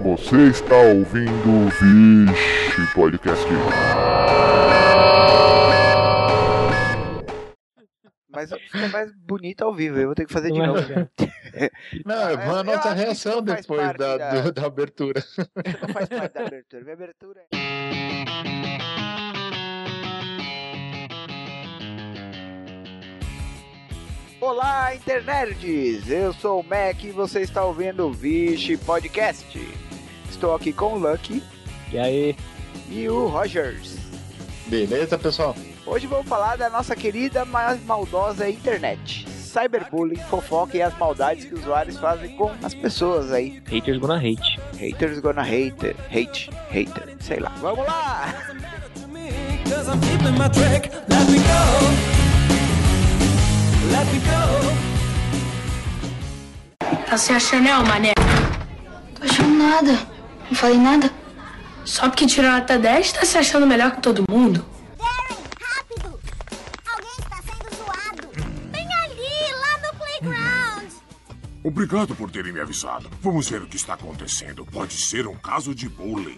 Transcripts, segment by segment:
Você está ouvindo Vixe Podcast. Mas fica mais bonito ao vivo, eu vou ter que fazer de novo. Não, a nossa reação depois da abertura. Isso não faz parte da abertura. Minha abertura Olá, internerds! Eu sou o Mac e você está ouvindo o Vixe Podcast. Estou aqui com o Lucky. E aí? E o Rogers. Beleza, pessoal? Hoje vamos falar da nossa querida, mas maldosa internet. Cyberbullying, fofoca e as maldades que os usuários fazem com as pessoas aí. Haters gonna hate. Haters gonna hate, hater, sei lá. Vamos lá! Tá se achando, mané? Tô achando nada. Não falei nada. Só porque tirou nota 10, tá se achando melhor que todo mundo. Darren, rápido! Alguém está sendo zoado. Bem ali, lá no playground. Obrigado por terem me avisado. Vamos ver o que está acontecendo. Pode ser um caso de bullying.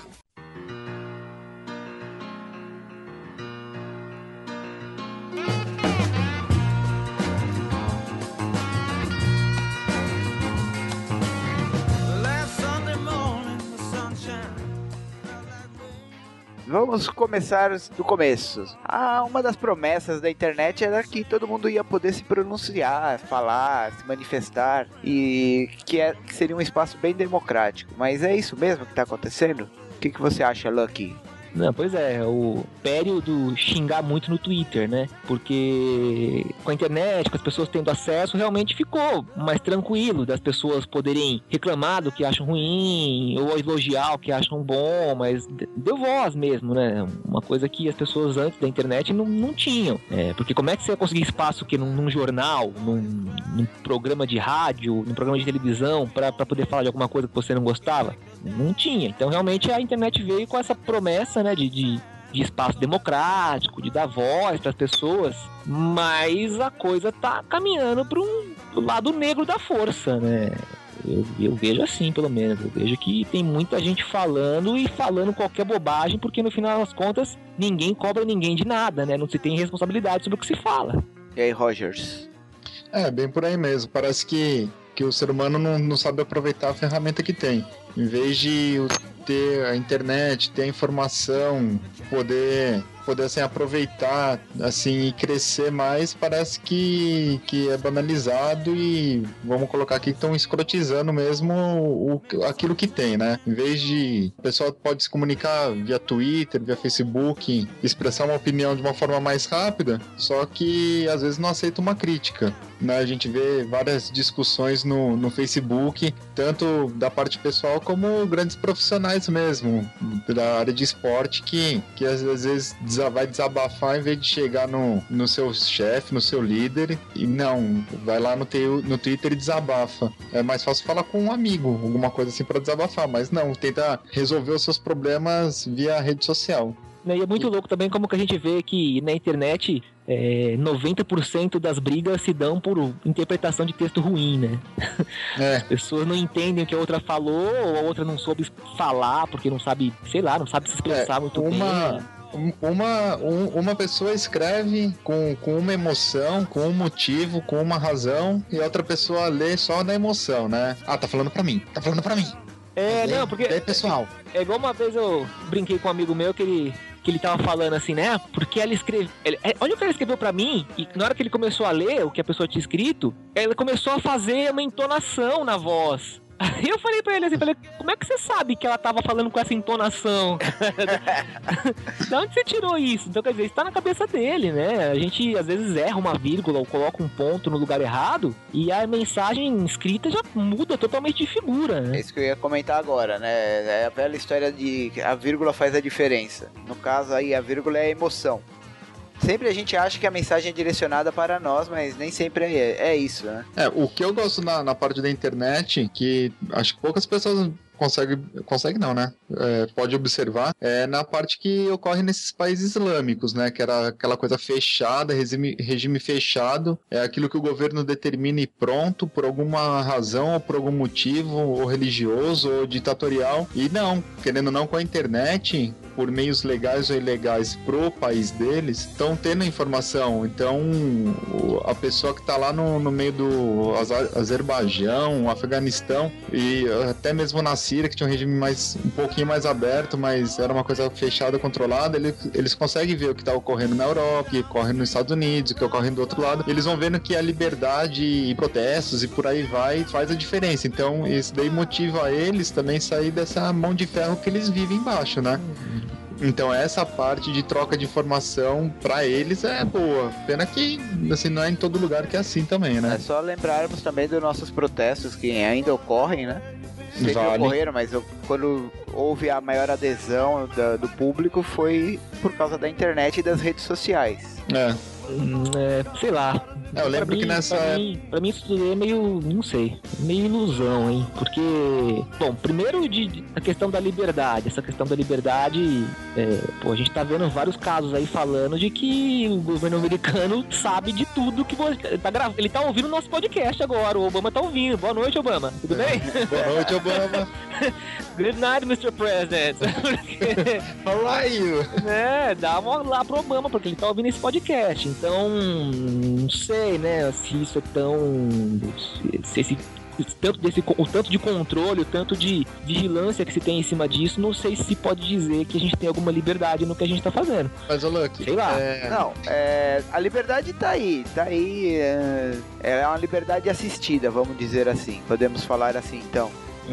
Vamos começar do começo. Uma das promessas da internet era que todo mundo ia poder se pronunciar, falar, se manifestar e que seria um espaço bem democrático. Mas é isso mesmo que está acontecendo? O que você acha, Lucky? Não, pois é, o período xingar muito no Twitter, né? Porque com a internet, com as pessoas tendo acesso, realmente ficou mais tranquilo das pessoas poderem reclamar do que acham ruim ou elogiar o que acham bom, mas deu voz mesmo, né? Uma coisa que as pessoas antes da internet não tinham. Porque como é que você ia conseguir espaço que num jornal, num programa de rádio, num programa de televisão pra poder falar de alguma coisa que você não gostava? Não tinha. Então realmente a internet veio com essa promessa, né, de espaço democrático, de dar voz para as pessoas, mas a coisa tá caminhando pro lado negro da força, né? Eu vejo assim, pelo menos. Eu vejo que tem muita gente falando e falando qualquer bobagem, porque no final das contas ninguém cobra ninguém de nada, né? Não se tem responsabilidade sobre o que se fala. E aí, Rogers? Bem por aí mesmo. Parece que o ser humano não sabe aproveitar a ferramenta que tem. Em vez de ter a internet, ter a informação, poder assim, aproveitar assim, e crescer mais, parece que é banalizado e vamos colocar aqui que estão escrotizando mesmo aquilo que tem, né? Em vez de o pessoal pode se comunicar via Twitter, via Facebook, expressar uma opinião de uma forma mais rápida, só que às vezes não aceita uma crítica, né? A gente vê várias discussões no Facebook, tanto da parte pessoal como grandes profissionais mesmo, da área de esporte, que às vezes vai desabafar em vez de chegar no seu chefe, no seu líder, e não, vai lá no Twitter e desabafa. É mais fácil falar com um amigo, alguma coisa assim para desabafar, mas não, tenta resolver os seus problemas via rede social. E é muito louco também como que a gente vê que na internet 90% das brigas se dão por interpretação de texto ruim, né? As pessoas não entendem o que a outra falou, ou a outra não soube falar porque não sabe, sei lá, não sabe se expressar muito bem. Uma pessoa escreve com uma emoção, com um motivo, com uma razão, e a outra pessoa lê só na emoção, né? Tá falando pra mim. Não, porque pessoal. É igual uma vez eu brinquei com um amigo meu que ele tava falando assim, né? Porque ela escreveu. Olha o que ela escreveu pra mim, e na hora que ele começou a ler o que a pessoa tinha escrito, ela começou a fazer uma entonação na voz. Aí eu falei pra ele assim, como é que você sabe que ela tava falando com essa entonação? Da onde você tirou isso? Então, quer dizer, isso tá na cabeça dele, né? A gente, às vezes, erra uma vírgula ou coloca um ponto no lugar errado e a mensagem escrita já muda totalmente de figura, né? É isso que eu ia comentar agora, né? É a velha história de a vírgula faz a diferença. No caso aí, a vírgula é a emoção. Sempre a gente acha que a mensagem é direcionada para nós, mas nem sempre é isso, né? O que eu gosto na parte da internet, que acho que poucas pessoas consegue não, né? Pode observar, na parte que ocorre nesses países islâmicos, né? Que era aquela coisa fechada, regime fechado, é aquilo que o governo determina e pronto, por alguma razão, ou por algum motivo, ou religioso, ou ditatorial. E não, querendo ou não, com a internet, por meios legais ou ilegais pro país deles, estão tendo informação. Então, a pessoa que está lá no meio do Azerbaijão, Afeganistão e até mesmo na Síria, que tinha um regime um pouquinho mais aberto, mas era uma coisa fechada, controlada, eles conseguem ver o que está ocorrendo na Europa, o que ocorre nos Estados Unidos, o que ocorre do outro lado. Eles vão vendo que a liberdade e protestos e por aí vai faz a diferença. Então, isso daí motiva eles também sair dessa mão de ferro que eles vivem embaixo, né? Então essa parte de troca de informação pra eles é boa. Pena que assim, não é em todo lugar que é assim também, né? É só lembrarmos também dos nossos protestos que ainda ocorrem, né? Sempre ocorreram, mas quando houve a maior adesão do público foi por causa da internet e das redes sociais. Sei lá. Eu lembro que nessa... Pra mim isso tudo é meio, não sei, meio ilusão, hein? Porque, bom, primeiro a questão da liberdade. Essa questão da liberdade, a gente tá vendo vários casos aí falando de que o governo americano sabe de tudo que você... Ele tá ouvindo o nosso podcast agora, o Obama tá ouvindo. Boa noite, Obama. Tudo bem? Boa noite, Obama. Good night, Mr. President. How are you? Dá uma lá pro Obama, porque ele tá ouvindo esse podcast. Então, não sei, né, se isso é tão... o tanto de controle, o tanto de vigilância que se tem em cima disso, não sei se pode dizer que a gente tem alguma liberdade no que a gente tá fazendo. Mas, ô Lucky, sei lá. Não, a liberdade tá aí, é uma liberdade assistida, vamos dizer assim, podemos falar assim, então.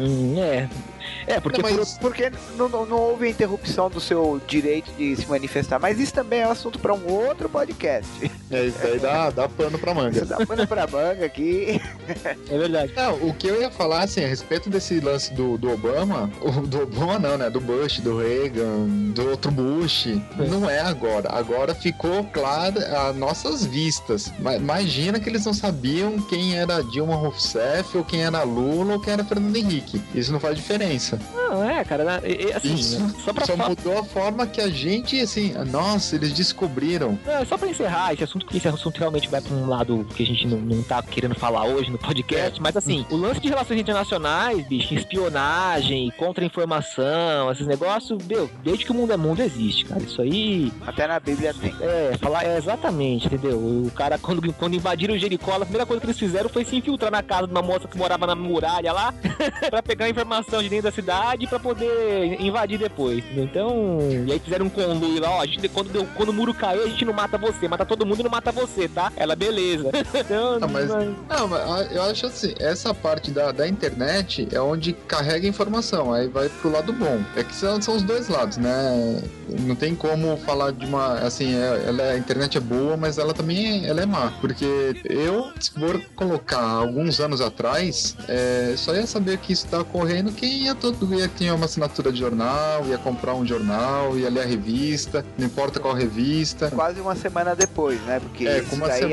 Porque, porque não houve interrupção do seu direito de se manifestar, mas isso também é um assunto para um outro podcast. Isso aí dá pano pra manga. Isso dá pano pra manga aqui. É verdade. Não, o que eu ia falar, assim, a respeito desse lance do Obama, do Obama não, né, do Bush, do Reagan, do outro Bush, não é agora. Agora ficou claro a nossas vistas. Imagina que eles não sabiam quem era Dilma Rousseff, ou quem era Lula, ou quem era Fernando Henrique. Isso não faz diferença. Não, cara, assim, isso só mudou a forma que a gente, assim, nossa, eles descobriram. Só pra encerrar esse assunto, porque esse assunto realmente vai pra um lado que a gente não tá querendo falar hoje no podcast, mas assim, o lance de relações internacionais, bicho, espionagem, contra-informação, esses negócios, desde que o mundo é mundo existe, cara, isso aí... Até na Bíblia tem. Exatamente, entendeu? O cara, quando invadiram o Jericó, a primeira coisa que eles fizeram foi se infiltrar na casa de uma moça que morava na muralha lá, pra pegar a informação de dentro da cidade pra poder invadir depois, entendeu? Então, e aí fizeram um conluio lá, a gente, quando o muro caiu, a gente não mata você, mata todo mundo e não mata você, tá? Ela, beleza. Então, mas eu acho assim, essa parte da internet é onde carrega informação, aí vai pro lado bom. É que são os dois lados, né? Não tem como falar de uma, assim, a internet é boa, mas ela também é má, porque se for colocar alguns anos atrás, só ia saber que isso tá ocorrendo quem ia ter uma assinatura de jornal, ia comprar um jornal, ia ler a revista, não importa qual revista. Quase uma semana depois, né? Porque isso daí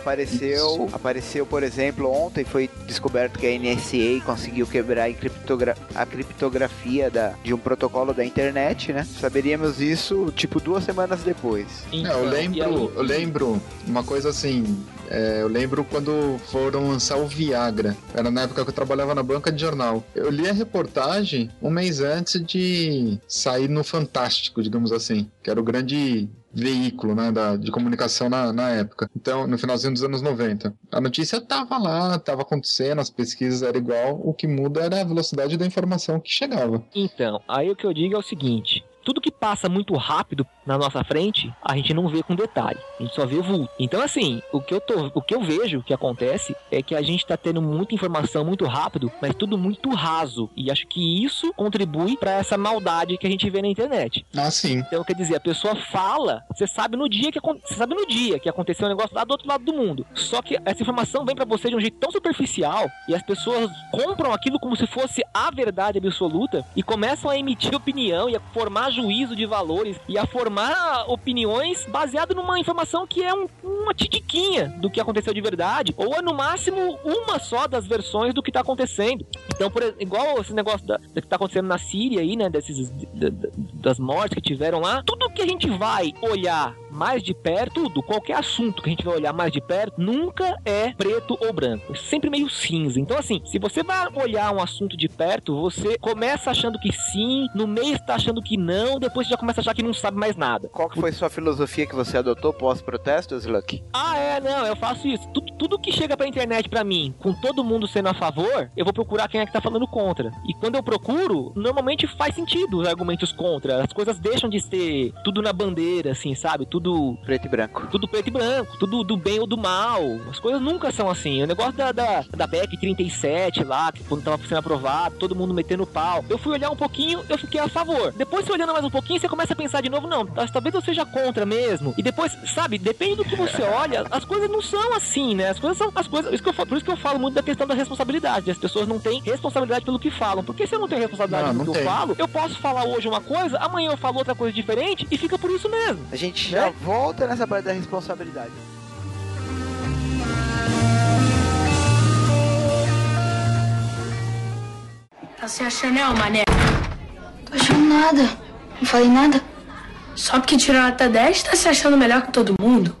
apareceu, por exemplo, ontem foi descoberto que a NSA conseguiu quebrar a criptografia de um protocolo da internet, né? Saberíamos isso, tipo, 2 semanas depois. Eu lembro uma coisa assim... eu lembro quando foram lançar o Viagra. Era na época que eu trabalhava na banca de jornal. Eu li a reportagem um mês antes de sair no Fantástico, digamos assim, que era o grande veículo, né, de comunicação na época. Então, no finalzinho dos anos 90. A notícia tava lá, tava acontecendo, as pesquisas eram igual, o que muda era a velocidade da informação que chegava. Então, aí o que eu digo é o seguinte... Tudo que passa muito rápido na nossa frente, a gente não vê com detalhe. A gente só vê vulto. Então, assim, o que eu vejo que acontece é que a gente tá tendo muita informação muito rápido, mas tudo muito raso. E acho que isso contribui pra essa maldade que a gente vê na internet. Ah, sim. Então, quer dizer, a pessoa fala, você sabe no dia que aconteceu um negócio lá do outro lado do mundo. Só que essa informação vem pra você de um jeito tão superficial e as pessoas compram aquilo como se fosse a verdade absoluta e começam a emitir opinião e a formar juízo juízo de valores e a formar opiniões baseado numa informação que é uma titiquinha do que aconteceu de verdade, ou é no máximo uma só das versões do que tá acontecendo. Então, igual esse negócio do que tá acontecendo na Síria aí, né, das mortes que tiveram lá, tudo que a gente vai olhar mais de perto, qualquer assunto que a gente vai olhar mais de perto, nunca é preto ou branco, é sempre meio cinza. Então, assim, se você vai olhar um assunto de perto, você começa achando que sim, no meio está achando que não, depois você já começa a achar que não sabe mais nada. Qual que foi sua filosofia que você adotou pós-protesto, Sluck? Não, eu faço isso. Tudo que chega pra internet pra mim, com todo mundo sendo a favor, eu vou procurar quem é que tá falando contra. E quando eu procuro, normalmente faz sentido os argumentos contra. As coisas deixam de ser tudo na bandeira, assim, sabe? Tudo preto e branco. Tudo preto e branco, tudo do bem ou do mal. As coisas nunca são assim. O negócio da PEC 37 lá, que quando tava sendo aprovado, todo mundo metendo pau. Eu fui olhar um pouquinho, eu fiquei a favor. Depois, você olhando mais um pouquinho, você começa a pensar de novo, não, talvez eu seja contra mesmo. E depois, sabe, depende do que você olha, as coisas não são assim, né? As coisas são as coisas. Por isso que eu falo muito da questão da responsabilidade. As pessoas não têm responsabilidade pelo que falam. Porque se eu não tenho responsabilidade pelo que eu falo, eu posso falar hoje uma coisa, amanhã eu falo outra coisa diferente e fica por isso mesmo. A gente já volta nessa parte da responsabilidade. Tá se achando, mané? Tô achando nada. Não falei nada. Só porque tirou nota 10, tá se achando melhor que todo mundo?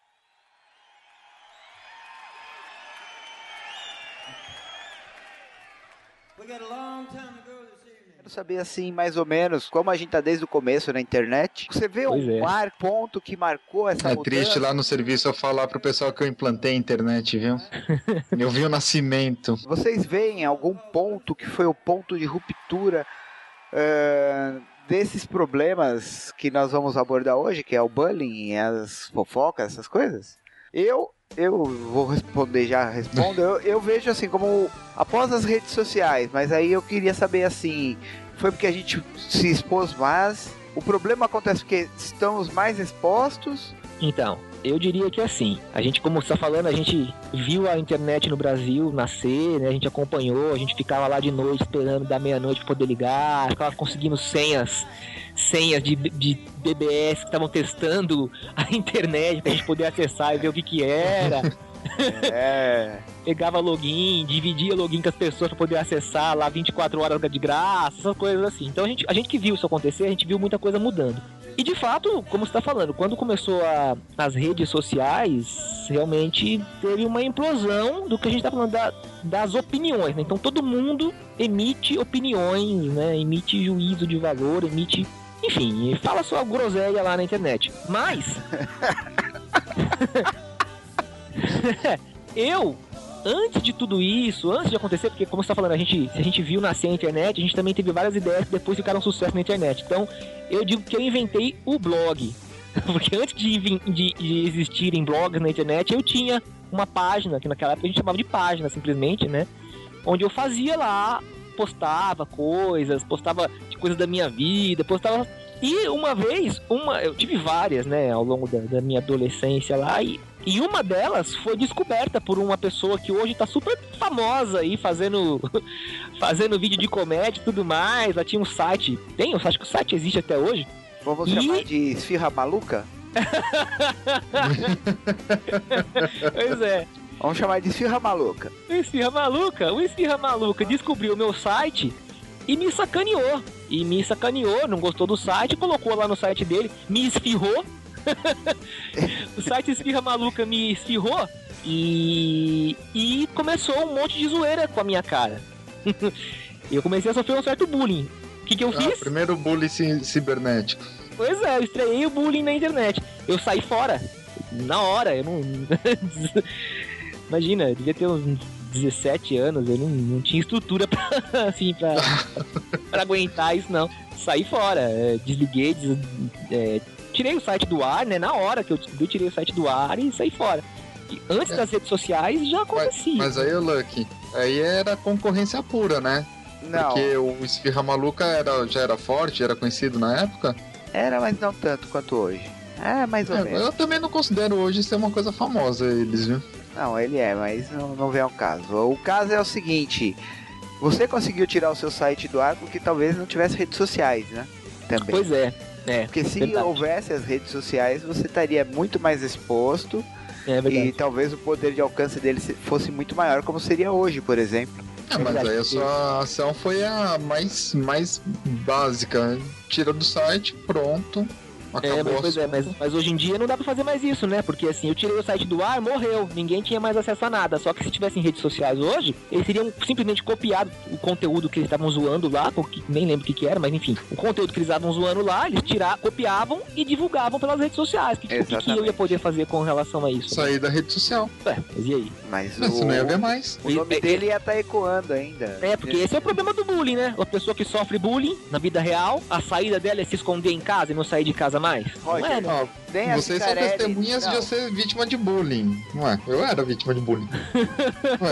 Quero saber, assim, mais ou menos, como a gente tá desde o começo na internet. Você vê ponto que marcou essa mudança? É triste lá no serviço eu falar pro pessoal que eu implantei a internet, viu? Eu vi o nascimento. Vocês veem algum ponto que foi o ponto de ruptura desses problemas que nós vamos abordar hoje, que é o bullying, as fofocas, essas coisas? Eu vou responder, eu vejo assim como após as redes sociais, mas aí eu queria saber assim, foi porque a gente se expôs mais? O problema acontece porque estamos mais expostos? Então, eu diria que assim, a gente, como você está falando, a gente viu a internet no Brasil nascer, né? A gente acompanhou, a gente ficava lá de noite esperando da meia-noite para poder ligar, ficava conseguindo senhas de BBS que estavam testando a internet pra gente poder acessar e ver o que era. Pegava login, dividia login com as pessoas pra poder acessar lá 24 horas de graça, essas coisas assim. Então a gente que viu isso acontecer, a gente viu muita coisa mudando. E de fato, como você tá falando, quando começou as redes sociais, realmente teve uma implosão do que a gente tá falando das opiniões, né? Então todo mundo emite opiniões, né? Emite juízo de valor, enfim, fala sua groselha lá na internet. Mas eu, antes de tudo isso, antes de acontecer, porque como você tá falando, se a gente viu nascer a internet, a gente também teve várias ideias que depois ficaram sucesso na internet. Então, eu digo que eu inventei o blog. Porque antes de existirem blogs na internet, eu tinha uma página, que naquela época a gente chamava de página, simplesmente, né? Onde eu fazia lá, postava coisas da minha vida, postava... E uma vez, eu tive várias, né, ao longo da minha adolescência lá, e uma delas foi descoberta por uma pessoa que hoje tá super famosa aí, fazendo vídeo de comédia e tudo mais. Ela tinha um site, eu acho que o site existe até hoje. Vamos chamar de Esfirra Maluca? Pois é. Vamos chamar de Esfirra Maluca. O Esfirra Maluca descobriu o meu site e me sacaneou. Não gostou do site, colocou lá no site dele, me esfirrou. O site Esfirra Maluca me esfirrou e começou um monte de zoeira com a minha cara. Eu comecei a sofrer um certo bullying. O que eu fiz? Primeiro bullying cibernético. Pois é, eu estreiei o bullying na internet. Eu saí fora. Na hora, eu não... Imagina, eu devia ter uns 17 anos, eu não tinha estrutura pra aguentar isso, não. Saí fora, desliguei, tirei o site do ar, né? Na hora que eu descobri, tirei o site do ar e saí fora. E antes das redes sociais já acontecia. Mas aí, Lucky, aí era concorrência pura, né? Não. Porque o Esfirra Maluca já era forte, era conhecido na época? Era, mas não tanto quanto hoje. Mais ou menos. Eu também não considero hoje ser uma coisa famosa, eles, viu? Não, ele é, mas não vem ao caso. O caso é o seguinte: você conseguiu tirar o seu site do ar porque talvez não tivesse redes sociais, né? Também. Pois é. Porque se verdade. houvesse as redes sociais, você estaria muito mais exposto É verdade. e talvez o poder de alcance dele fosse muito maior, como seria hoje, por exemplo. Mas aí a sua ação foi a mais básica. Tira do site, pronto. Acabou. Mas hoje em dia não dá pra fazer mais isso, né? Porque assim, eu tirei o site do ar, morreu. Ninguém tinha mais acesso a nada. Só que se tivessem redes sociais hoje, eles teriam simplesmente copiado o conteúdo que eles estavam zoando lá, nem lembro o que era, mas enfim. O conteúdo que eles estavam zoando lá, eles copiavam e divulgavam pelas redes sociais. O que eu ia poder fazer com relação a isso? Sair da rede social. Mas e aí? Mas você não ia ver mais. O nome dele ia estar ecoando ainda. Porque esse é o problema do bullying, né? A pessoa que sofre bullying na vida real, a saída dela é se esconder em casa e não sair de casa mais. Roger, não é, né? Vocês são testemunhas de eu ser vítima de bullying. Não é? Eu era vítima de bullying. Não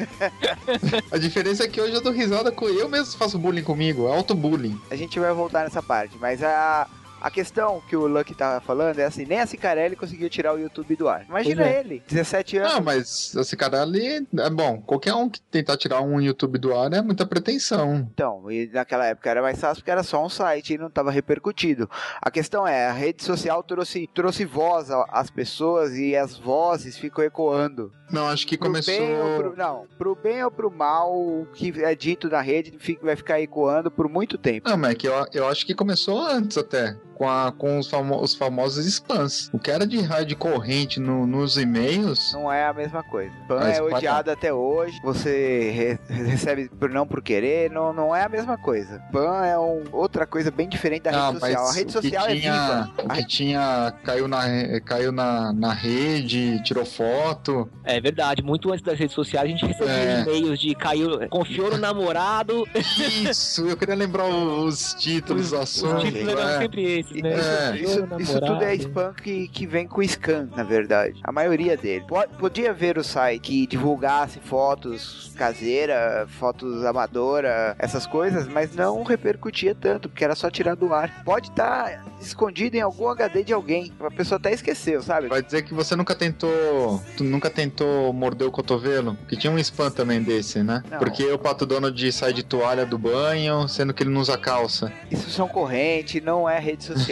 é? A diferença é que hoje eu dou risada com eu mesmo faço bullying comigo, é auto-bullying. A gente vai voltar nessa parte, mas a questão que o Lucky tava falando é assim, nem a Cicarelli conseguiu tirar o YouTube do ar. Imagina ele, 17 anos. Não, mas a Cicarelli é bom. Qualquer um que tentar tirar um YouTube do ar é muita pretensão. Então, e naquela época era mais fácil porque era só um site e não tava repercutido. A questão é, a rede social trouxe voz às pessoas e as vozes ficam ecoando. Não, acho que começou... Pro bem ou pro mal, o que é dito na rede vai ficar ecoando por muito tempo. Não, mas eu acho que começou antes até. Com os famosos spams. O que era de raio de corrente nos e-mails... Não é a mesma coisa. Spam é odiado até hoje. Você recebe por querer. Não é a mesma coisa. Spam é outra coisa bem diferente da rede social. A rede social é viva. O que tinha... Caiu na rede, tirou foto. É verdade. Muito antes das redes sociais, a gente recebia e-mails de confiou no namorado. Isso, eu queria lembrar os títulos, os assuntos. Os títulos eram sempre esses. Isso tudo é spam que vem com scan, na verdade. A maioria dele. Podia ver o site que divulgasse fotos caseiras, fotos amadoras, essas coisas, mas não repercutia tanto, porque era só tirar do ar. Pode estar escondido em algum HD de alguém. A pessoa até esqueceu, sabe? Vai dizer que você nunca tentou morder o cotovelo? Que tinha um spam também desse, né? Não. Porque o Pato Donald sai de toalha do banho, sendo que ele não usa calça. Isso são corrente, não é rede social.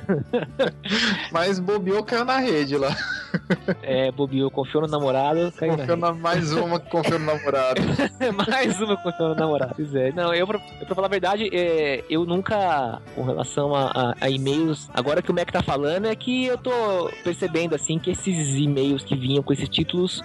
Mas bobeou, caiu na rede lá. Bobeou, confiou no namorado, caiu mais uma que confiou no namorado. Mais uma que confiou no namorado. Pois é. Não, pra falar a verdade, eu nunca, com relação a e-mails, agora que o Mac tá falando, é que eu tô percebendo, assim, que esses e-mails que vinham com esses títulos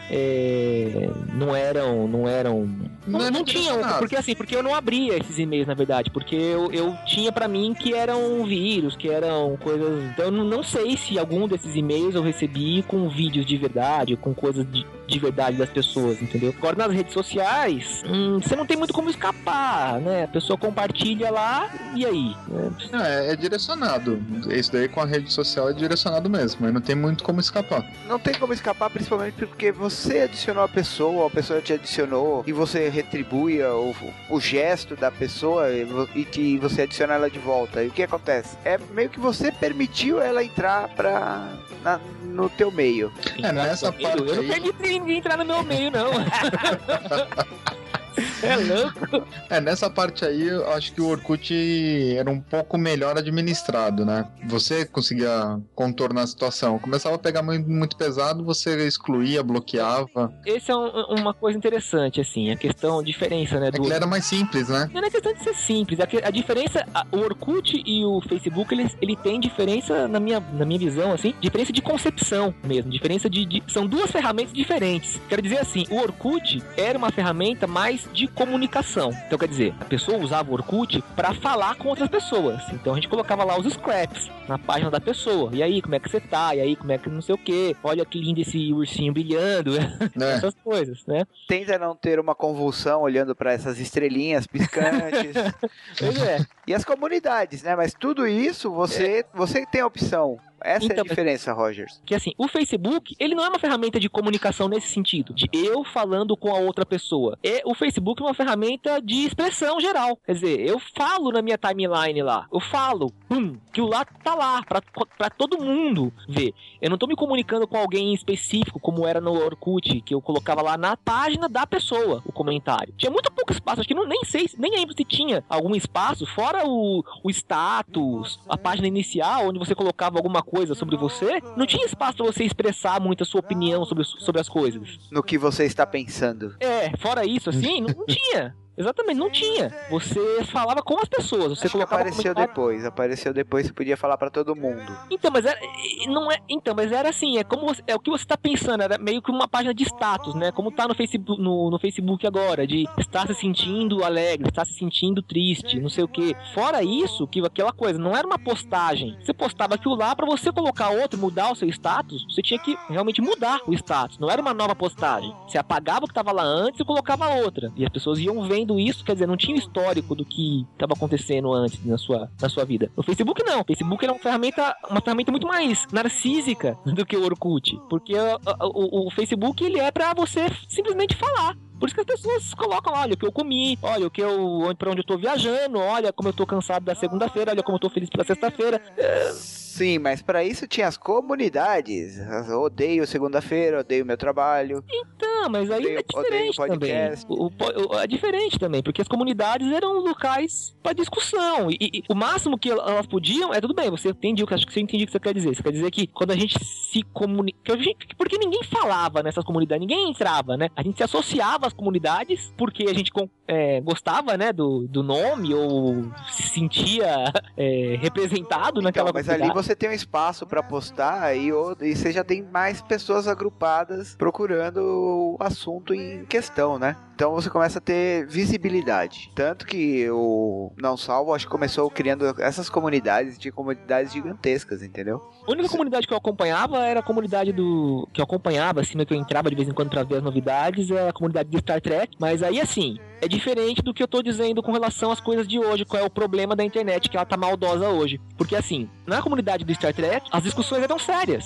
não tinham, porque eu não abria esses e-mails, na verdade, porque eu tinha pra mim que eram vírus, que eram coisas... Então eu não sei se algum desses e-mails eu recebi com vídeos de verdade, com coisas de verdade das pessoas, entendeu? Agora nas redes sociais, você não tem muito como escapar, né? A pessoa compartilha lá, e aí? É direcionado. Isso daí com a rede social é direcionado mesmo, mas não tem muito como escapar. Não tem como escapar, principalmente porque você adicionou a pessoa te adicionou, e você retribui o gesto da pessoa e você adiciona ela de volta. E o que acontece? É meio que você permitiu ela entrar no teu meio. Nessa parte eu não permiti ninguém entrar no meu meio, não. É louco. Nessa parte aí, eu acho que o Orkut era um pouco melhor administrado, né? Você conseguia contornar a situação. Começava a pegar muito pesado, você excluía, bloqueava. Essa é uma coisa interessante, assim, a diferença, né? É que ele era mais simples, né? Não é questão de ser simples, a diferença, o Orkut e o Facebook, ele tem diferença, na minha visão, assim, diferença de concepção mesmo, diferença são duas ferramentas diferentes. Quero dizer assim, o Orkut era uma ferramenta mais de comunicação. Então, quer dizer, a pessoa usava o Orkut para falar com outras pessoas. Então, a gente colocava lá os scraps na página da pessoa. E aí, como é que você tá? E aí, como é que não sei o quê? Olha que lindo esse ursinho brilhando. Essas coisas, né? Tenta não ter uma convulsão olhando para essas estrelinhas piscantes. Pois é. E as comunidades, né? Mas tudo isso, você tem a opção. Essa é a diferença, Rogers. Que assim, o Facebook, ele não é uma ferramenta de comunicação nesse sentido, de eu falando com a outra pessoa. O Facebook é uma ferramenta de expressão geral. Quer dizer, eu falo na minha timeline lá, eu falo, que o lá tá lá, pra todo mundo ver. Eu não tô me comunicando com alguém específico, como era no Orkut, que eu colocava lá na página da pessoa, o comentário. Tinha muito pouco espaço, acho que nem lembro se tinha algum espaço, fora fora o status, a página inicial, onde você colocava alguma coisa sobre você, não tinha espaço pra você expressar muito a sua opinião sobre as coisas. No que você está pensando. Fora isso, assim, não tinha. Exatamente, não tinha. Você falava com as pessoas. Você Acho que colocava apareceu depois, você podia falar pra todo mundo. Então, mas era assim, é o que você tá pensando, era meio que uma página de status, né? Como tá no Facebook, no Facebook agora, de estar se sentindo alegre, estar se sentindo triste, não sei o quê. Fora isso, que aquela coisa, não era uma postagem. Você postava aquilo lá, pra você colocar outro, mudar o seu status, você tinha que realmente mudar o status. Não era uma nova postagem. Você apagava o que tava lá antes e colocava outra. E as pessoas iam vendo isso, quer dizer, não tinha histórico do que estava acontecendo antes na sua vida. No Facebook não, o Facebook era uma ferramenta muito mais narcísica do que o Orkut, porque o Facebook ele é pra você simplesmente falar. Por isso que as pessoas colocam, olha o que eu comi, olha pra onde eu tô viajando, olha como eu tô cansado da segunda-feira, olha como eu tô feliz pela sexta-feira. Sim, mas pra isso tinha as comunidades. Eu odeio segunda-feira, odeio meu trabalho. Então, mas aí é diferente também. É diferente também, porque as comunidades eram locais pra discussão. E o máximo que elas podiam tudo bem, você entendi, acho que você entendeu o que você quer dizer. Você quer dizer que quando a gente se comunica. Porque ninguém falava nessas comunidades, ninguém entrava, né? A gente se associava às comunidades porque a gente gostava, né, do nome ou se sentia representado naquela mas comunidade. Ali você tem um espaço pra postar e você já tem mais pessoas agrupadas procurando o assunto em questão, né? Então você começa a ter visibilidade. Tanto que o Não Salvo, acho que começou criando essas comunidades, de comunidades gigantescas, entendeu? A única comunidade que eu acompanhava era a comunidade que eu acompanhava, assim, que eu entrava de vez em quando pra ver as novidades, é a comunidade de Star Trek. Mas aí, assim, é diferente do que eu tô dizendo com relação às coisas de hoje, qual é o problema da internet, que ela tá maldosa hoje. Porque, assim, na comunidade do Star Trek, as discussões eram sérias.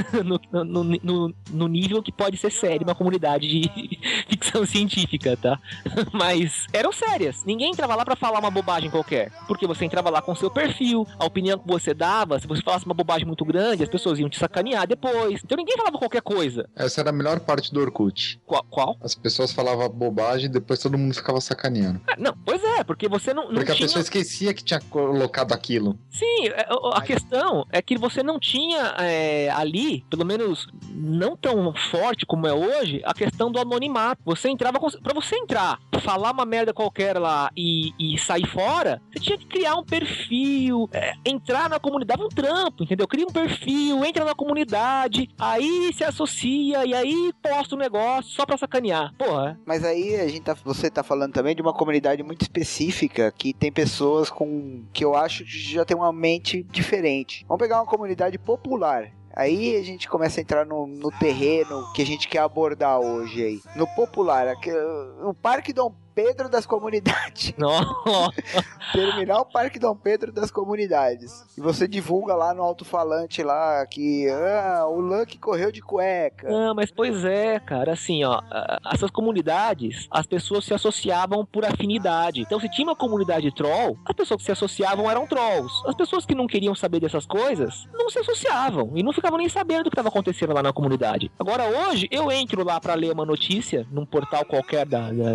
no nível que pode ser sério uma comunidade de ficção científica, tá? Mas eram sérias. Ninguém entrava lá pra falar uma bobagem qualquer. Porque você entrava lá com seu perfil, a opinião que você dava, se você falasse uma bobagem muito grande, as pessoas iam te sacanear depois. Então ninguém falava qualquer coisa. Essa era a melhor parte do Orkut. Qual? As pessoas falavam bobagem e depois todo mundo ficava sacaneando. Não, pois é, porque você não porque tinha... a pessoa esquecia que tinha colocado aquilo. Sim, a questão é que você não tinha ali, pelo menos não tão forte como é hoje, a questão do anonimato. Você entrava pra você entrar, falar uma merda qualquer lá e sair fora, você tinha que criar um perfil, entrar na comunidade, um trampo, entendeu? Cria um perfil, entra na comunidade, aí se associa e aí posta um negócio só pra sacanear. Porra. Mas aí você tá falando também de uma comunidade muito específica, que tem pessoas que eu acho que já tem uma mente diferente. Vamos pegar uma comunidade popular. Aí a gente começa a entrar no terreno que a gente quer abordar hoje aí. No popular, no Parque Dom Pedro das comunidades. Terminar o Parque Dom Pedro das comunidades. E você divulga lá no alto-falante lá que o Lucky correu de cueca. Não, mas pois é, cara, assim, ó, essas comunidades, as pessoas se associavam por afinidade. Então, se tinha uma comunidade troll, as pessoas que se associavam eram trolls. As pessoas que não queriam saber dessas coisas, não se associavam e não ficavam nem sabendo do que estava acontecendo lá na comunidade. Agora, hoje, eu entro lá pra ler uma notícia num portal qualquer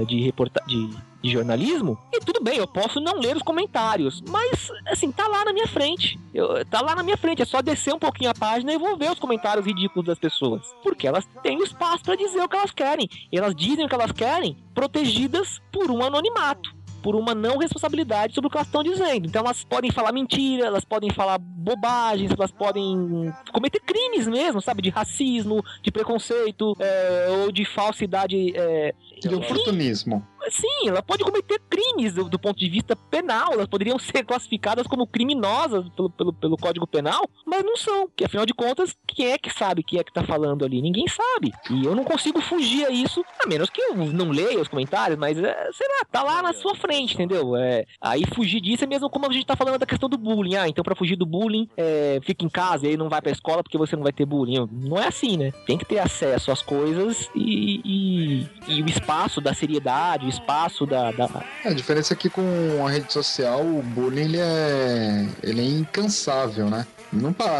de jornalismo, e tudo bem, eu posso não ler os comentários, mas, assim, tá lá na minha frente. É só descer um pouquinho a página e vou ver os comentários ridículos das pessoas. Porque elas têm o espaço pra dizer o que elas querem. E elas dizem o que elas querem, protegidas por um anonimato, por uma não responsabilidade sobre o que elas estão dizendo. Então elas podem falar mentira, elas podem falar bobagens, elas podem cometer crimes mesmo, sabe? De racismo, de preconceito, ou de falsidade. De oportunismo. Sim, ela pode cometer crimes do ponto de vista penal, elas poderiam ser classificadas como criminosas pelo Código Penal, mas não são, porque afinal de contas, quem é que sabe quem é que tá falando ali? Ninguém sabe. E eu não consigo fugir a isso, a menos que eu não leia os comentários, mas, sei lá, tá lá na sua frente, entendeu? Aí fugir disso é mesmo como a gente tá falando da questão do bullying. Então pra fugir do bullying, fica em casa e aí não vai pra escola porque você não vai ter bullying. Não é assim, né? Tem que ter acesso às coisas e o espaço da seriedade, o espaço da... A diferença é que com a rede social, o bullying ele é incansável, né? Não para.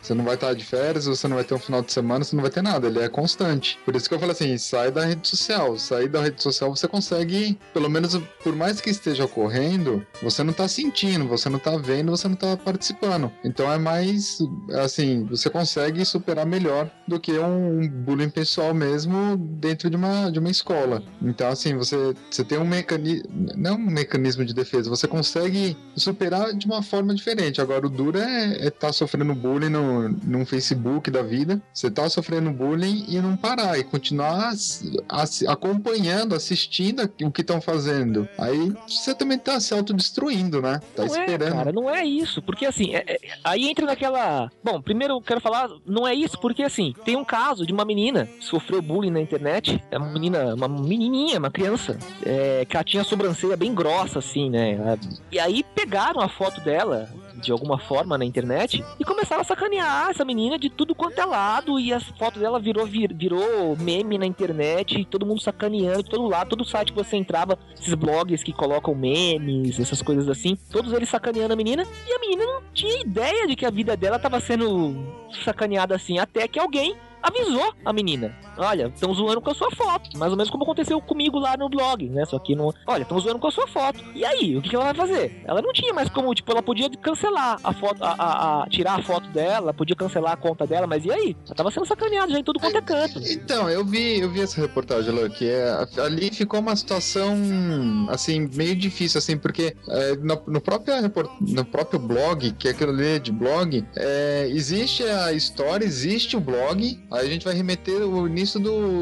Você não vai estar de férias, você não vai ter um final de semana, você não vai ter nada. Ele é constante. Por isso que eu falo assim, sai da rede social. Sair da rede social você consegue, pelo menos por mais que esteja ocorrendo, você não tá sentindo, você não tá vendo, você não tá participando. Então é mais, assim, você consegue superar melhor do que um bullying pessoal mesmo dentro de uma escola. Então, assim, você tem um mecanismo, não um mecanismo de defesa, você consegue superar de uma forma diferente. Agora, o duro é tá sofrendo bullying num Facebook da vida, você tá sofrendo bullying e não parar, e continuar acompanhando, assistindo o que estão fazendo. Aí você também tá se autodestruindo, né? Tá não esperando. Cara, não é isso, porque assim, aí entra naquela... Bom, primeiro eu quero falar, não é isso, porque assim, tem um caso de uma menina que sofreu bullying na internet, é uma menininha, uma criança, que ela tinha a sobrancelha bem grossa, assim, né? E aí pegaram a foto dela, de alguma forma, na internet, e começaram a sacanear essa menina de tudo quanto é lado, e as fotos dela virou meme na internet, e todo mundo sacaneando de todo lado, todo site que você entrava, esses blogs que colocam memes, essas coisas assim, todos eles sacaneando a menina, e a menina não tinha ideia de que a vida dela tava sendo sacaneada assim, até que alguém avisou a menina. Olha, estão zoando com a sua foto. Mais ou menos como aconteceu comigo lá no blog, né? Só que no... Olha, estão zoando com a sua foto. E aí, o que ela vai fazer? Ela não tinha mais como, tipo, ela podia cancelar a foto, tirar a foto dela, podia cancelar a conta dela, mas e aí? Ela tava sendo sacaneada já em tudo quanto é canto. Então, eu vi essa reportagem, Lu, que ali ficou uma situação, assim, meio difícil, assim, porque no próprio blog, que é aquilo ali de blog, existe a história, existe o blog. Aí a gente vai remeter o início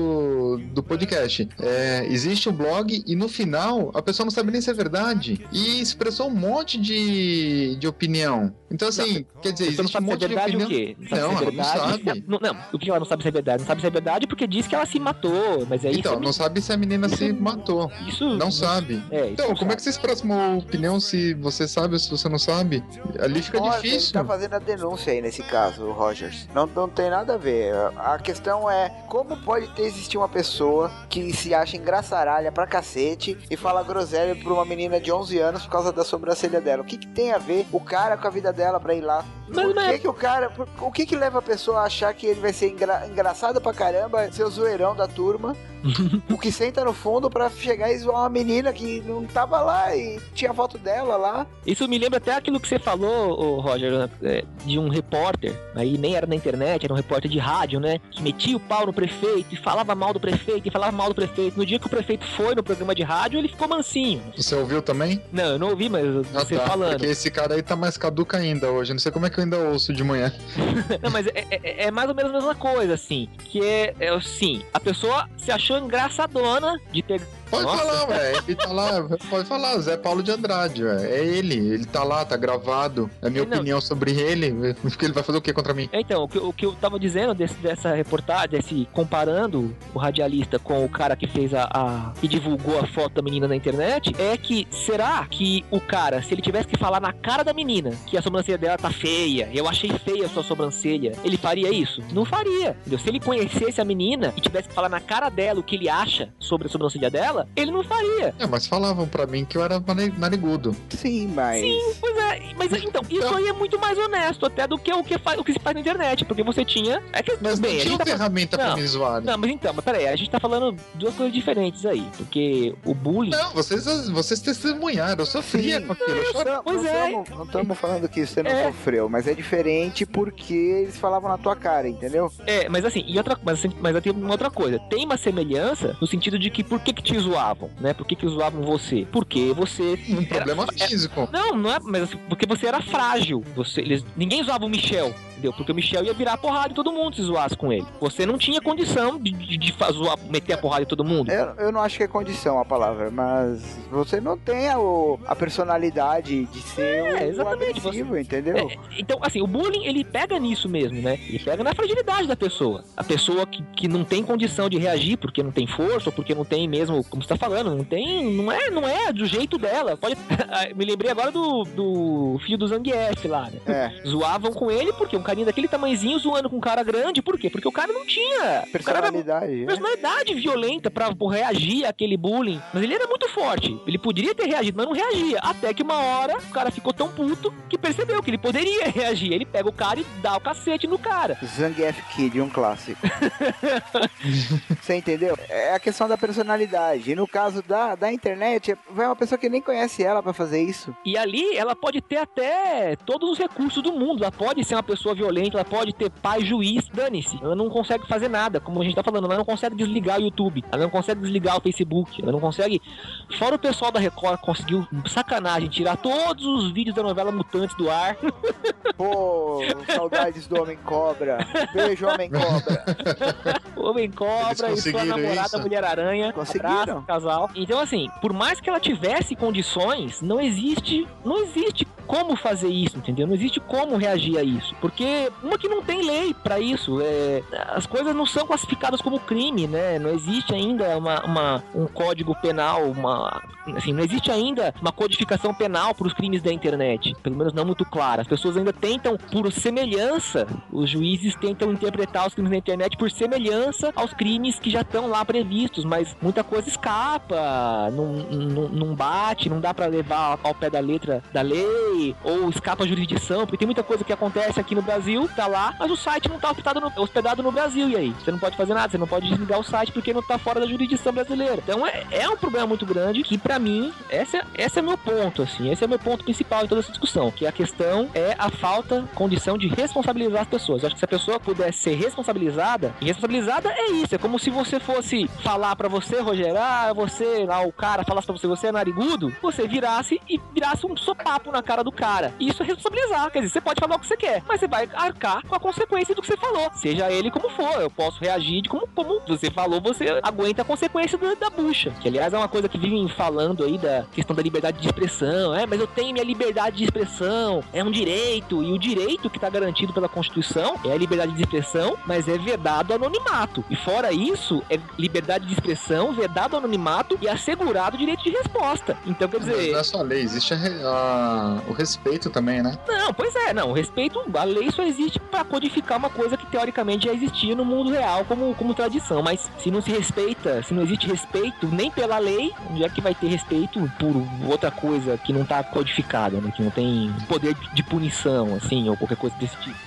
do podcast. Existe o blog e no final a pessoa não sabe nem se é verdade e expressou um monte de opinião. Então, assim, quer dizer, você não sabe se é verdade o quê? Não, ela não sabe. Não, o que ela não sabe se é verdade? Não sabe se é verdade porque diz que ela se matou, mas é isso. Então, não sabe se a menina se matou. Isso não sabe. Então, como é que você expressa uma opinião se você sabe ou se você não sabe? Ali fica difícil. Ele tá fazendo a denúncia aí nesse caso, o Rogers. Não tem nada a ver. A questão é como pode existir uma pessoa que se acha engraçaralha pra cacete e fala groselha pra uma menina de 11 anos por causa da sobrancelha dela. O que tem a ver o cara com a vida dela pra ir lá? O que leva a pessoa a achar que ele vai ser engraçado pra caramba, ser o zoeirão da turma? O que senta no fundo pra chegar e zoar uma menina que não tava lá e tinha foto dela lá. Isso me lembra até aquilo que você falou, Roger, de um repórter, aí nem era na internet, era um repórter de rádio, né, que metia o pau no prefeito e falava mal do prefeito. No dia que o prefeito foi no programa de rádio, ele ficou mansinho. Você ouviu também? Não, eu não ouvi, mas você falando. Porque esse cara aí tá mais caduca ainda hoje, não sei como é que eu ainda ouço de manhã. Não, mas é mais ou menos a mesma coisa, assim, que assim, a pessoa se achou engraçadona de pegar... Pode falar, velho. Ele tá lá, pode falar, Zé Paulo de Andrade, véio. É ele tá lá, tá gravado. É a minha opinião sobre ele. Porque ele vai fazer o que contra mim? Então, o que eu tava dizendo dessa reportagem, comparando o radialista com o cara que fez que divulgou a foto da menina na internet, é que, será que o cara, se ele tivesse que falar na cara da menina que a sobrancelha dela tá feia, eu achei feia a sua sobrancelha, ele faria isso? Não faria, entendeu? Se ele conhecesse a menina e tivesse que falar na cara dela o que ele acha sobre a sobrancelha dela, ele não faria. Mas falavam pra mim que eu era narigudo. Sim, mas... Sim, pois é. Mas então, isso aí é muito mais honesto até do que o que se faz na internet, porque você tinha... Mas não tinha ferramenta pra me zoar. Não, mas então, peraí, a gente tá falando duas coisas diferentes aí, porque o bullying... Não, vocês testemunharam, eu sofria com aquilo. Não estamos falando que você não sofreu, mas é diferente porque eles falavam na tua cara, entendeu? Mas assim, mas tem uma outra coisa. Tem uma semelhança no sentido de que por que te zoavam, né? Por que zoavam você? Porque você... Um problema físico. Não é, mas assim, porque você era frágil. Ninguém zoava o Michel, entendeu? Porque o Michel ia virar porrada e todo mundo se zoasse com ele. Você não tinha condição de meter a porrada em todo mundo. Eu não acho que é condição a palavra, mas você não tem a personalidade de ser agressivo, entendeu? Então, assim, o bullying, ele pega nisso mesmo, né? Ele pega na fragilidade da pessoa. A pessoa que não tem condição de reagir porque não tem força ou porque não tem mesmo como você tá falando, não é do jeito dela. Me lembrei agora do filho do Zangief lá, né? Zoavam com ele porque um carinha daquele tamanhozinho zoando com um cara grande, por quê? Porque o cara não tinha personalidade violenta pra reagir àquele bullying, mas ele era muito forte, ele poderia ter reagido, mas não reagia, até que uma hora o cara ficou tão puto que percebeu que ele poderia reagir, ele pega o cara e dá o cacete no cara. Zangief Kid, um clássico. Você entendeu? É a questão da personalidade, e no caso da internet, vai uma pessoa que nem conhece ela pra fazer isso. E ali, ela pode ter até todos os recursos do mundo, ela pode ser uma pessoa violenta, ela pode ter pai juiz, dane-se, ela não consegue fazer nada, como a gente tá falando, ela não consegue desligar o YouTube, ela não consegue desligar o Facebook, ela não consegue, fora o pessoal da Record conseguiu, sacanagem, tirar todos os vídeos da novela Mutantes do ar. Pô, saudades do Homem-Cobra. Beijo, Homem-Cobra. Homem-Cobra e sua namorada Mulher-Aranha. Conseguiram. Abraço, casal. Então, assim, por mais que ela tivesse condições, não existe como fazer isso, entendeu? Não existe como reagir a isso. Porque uma que não tem lei pra isso. As coisas não são classificadas como crime, né? Não existe ainda um código penal, não existe ainda uma codificação penal para os crimes da internet. Pelo menos não muito clara. As pessoas ainda tentam, por semelhança, os juízes tentam interpretar os crimes da internet por semelhança aos crimes que já estão lá previstos, mas muita coisa escapa, não bate, não dá pra levar ao pé da letra da lei, ou escapa a jurisdição, porque tem muita coisa que acontece aqui no Brasil, tá lá, mas o site não tá hospedado no Brasil, e aí? Você não pode fazer nada, você não pode desligar o site porque não tá fora da jurisdição brasileira. Então é um problema muito grande que, pra mim, esse é meu ponto, assim, esse é meu ponto principal em toda essa discussão, que a questão é a condição de responsabilizar as pessoas. Eu acho que se a pessoa pudesse ser responsabilizada, e responsabilizada é isso, é como se você fosse falar pra você, Rogério, você, lá, o cara falasse pra você é narigudo, você virasse um sopapo na cara do cara. Isso é responsabilizar, quer dizer, você pode falar o que você quer, mas você vai arcar com a consequência do que você falou, seja ele como for. Eu posso reagir de como você falou, você aguenta a consequência da bucha, que aliás é uma coisa que vivem falando aí da questão da liberdade de expressão, mas eu tenho minha liberdade de expressão, é um direito, e o direito que tá garantido pela Constituição é a liberdade de expressão, mas é vedado ao anonimato, e fora isso, é liberdade de expressão, vedado ao anonimato e assegurado o direito de resposta. Então, quer dizer... Mas não é só a lei, existe o respeito também, né? Não, pois é, o respeito, a lei só existe pra codificar uma coisa que teoricamente já existia no mundo real como tradição, mas se não se respeita, se não existe respeito nem pela lei, onde é que vai ter respeito por outra coisa que não tá codificada, né? Que não tem poder de punição, assim, ou qualquer coisa desse tipo.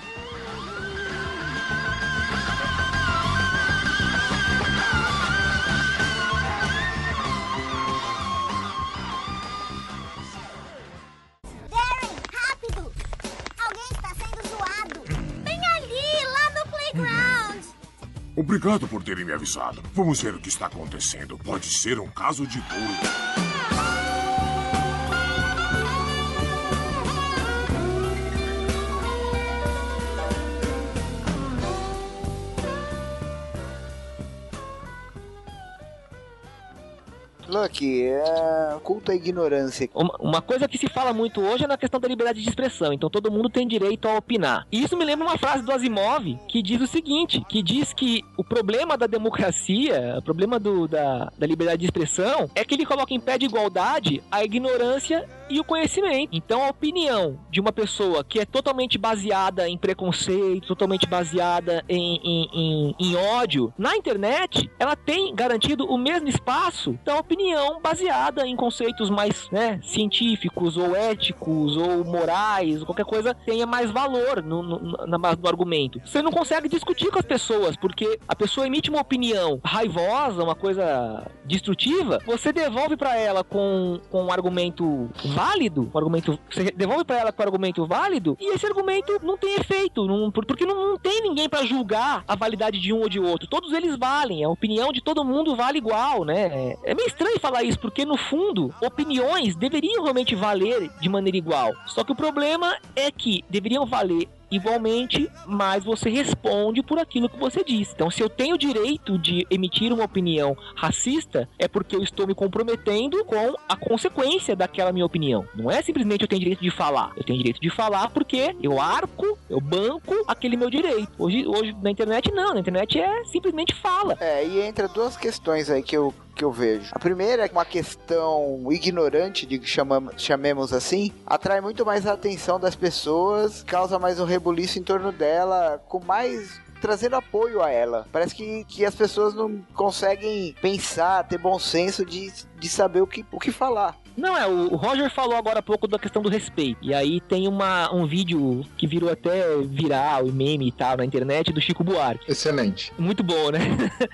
Darren, rápido! Alguém está sendo zoado. Bem ali, lá no playground. Obrigado por terem me avisado. Vamos ver o que está acontecendo. Pode ser um caso de bullying. Lucky, culto à ignorância. Uma coisa que se fala muito hoje é na questão da liberdade de expressão, então todo mundo tem direito a opinar. E isso me lembra uma frase do Asimov, que diz o seguinte, que diz que o problema da democracia, o problema da liberdade de expressão, é que ele coloca em pé de igualdade a ignorância e o conhecimento. Então a opinião de uma pessoa que é totalmente baseada em preconceito, totalmente baseada em ódio, na internet, ela tem garantido o mesmo espaço da opinião baseada em conceitos mais, científicos, ou éticos, ou morais, ou qualquer coisa tenha mais valor no argumento. Você não consegue discutir com as pessoas, porque a pessoa emite uma opinião raivosa, uma coisa destrutiva, você devolve pra ela com um argumento válido, você devolve pra ela com um argumento válido, e esse argumento não tem efeito, porque não tem ninguém pra julgar a validade de um ou de outro. Todos eles valem, a opinião de todo mundo vale igual, né? É meio estranho falar isso, porque no fundo, opiniões deveriam realmente valer de maneira igual. Só que o problema é que deveriam valer igualmente, mas você responde por aquilo que você diz. Então, se eu tenho o direito de emitir uma opinião racista, é porque eu estou me comprometendo com a consequência daquela minha opinião. Não é simplesmente eu tenho direito de falar. Eu tenho direito de falar porque eu banco aquele meu direito. Hoje na internet não, na internet é simplesmente fala. E entra duas questões aí que eu que eu vejo. A primeira é uma questão ignorante, chamemos assim, atrai muito mais a atenção das pessoas, causa mais um rebuliço em torno dela, com mais... trazendo apoio a ela. Parece que as pessoas não conseguem pensar, ter bom senso de saber o que falar. Não, o Roger falou agora há pouco da questão do respeito. E aí tem um vídeo que virou até viral e meme e tal na internet do Chico Buarque. Excelente. Muito bom, né?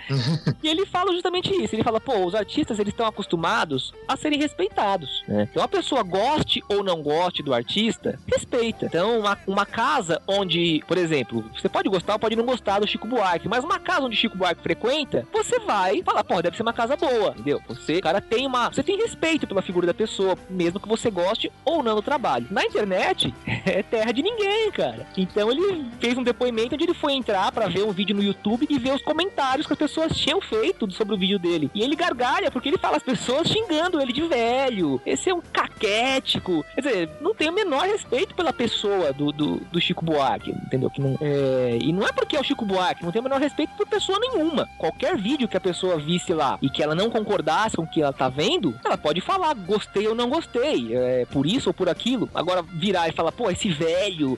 E ele fala justamente isso. Ele fala, os artistas, eles estão acostumados a serem respeitados, né? Então a pessoa goste ou não goste do artista, respeita. Então uma casa onde, por exemplo, você pode gostar ou pode não gostar do Chico Buarque, mas uma casa onde Chico Buarque frequenta, você vai falar, deve ser uma casa boa, entendeu? Você tem respeito pela figura da pessoa, mesmo que você goste ou não do trabalho. Na internet, é terra de ninguém, cara. Então ele fez um depoimento onde ele foi entrar pra ver um vídeo no YouTube e ver os comentários que as pessoas tinham feito sobre o vídeo dele. E ele gargalha, porque ele fala as pessoas xingando ele de velho, esse é um caquético. Quer dizer, não tem o menor respeito pela pessoa do Chico Buarque, entendeu? Que não, e não é porque é o Chico Buarque, não tem o menor respeito por pessoa nenhuma. Qualquer vídeo que a pessoa visse lá e que ela não concordasse com o que ela tá vendo, ela pode falar, gostei ou não gostei, por isso ou por aquilo. Agora virar e falar, esse velho,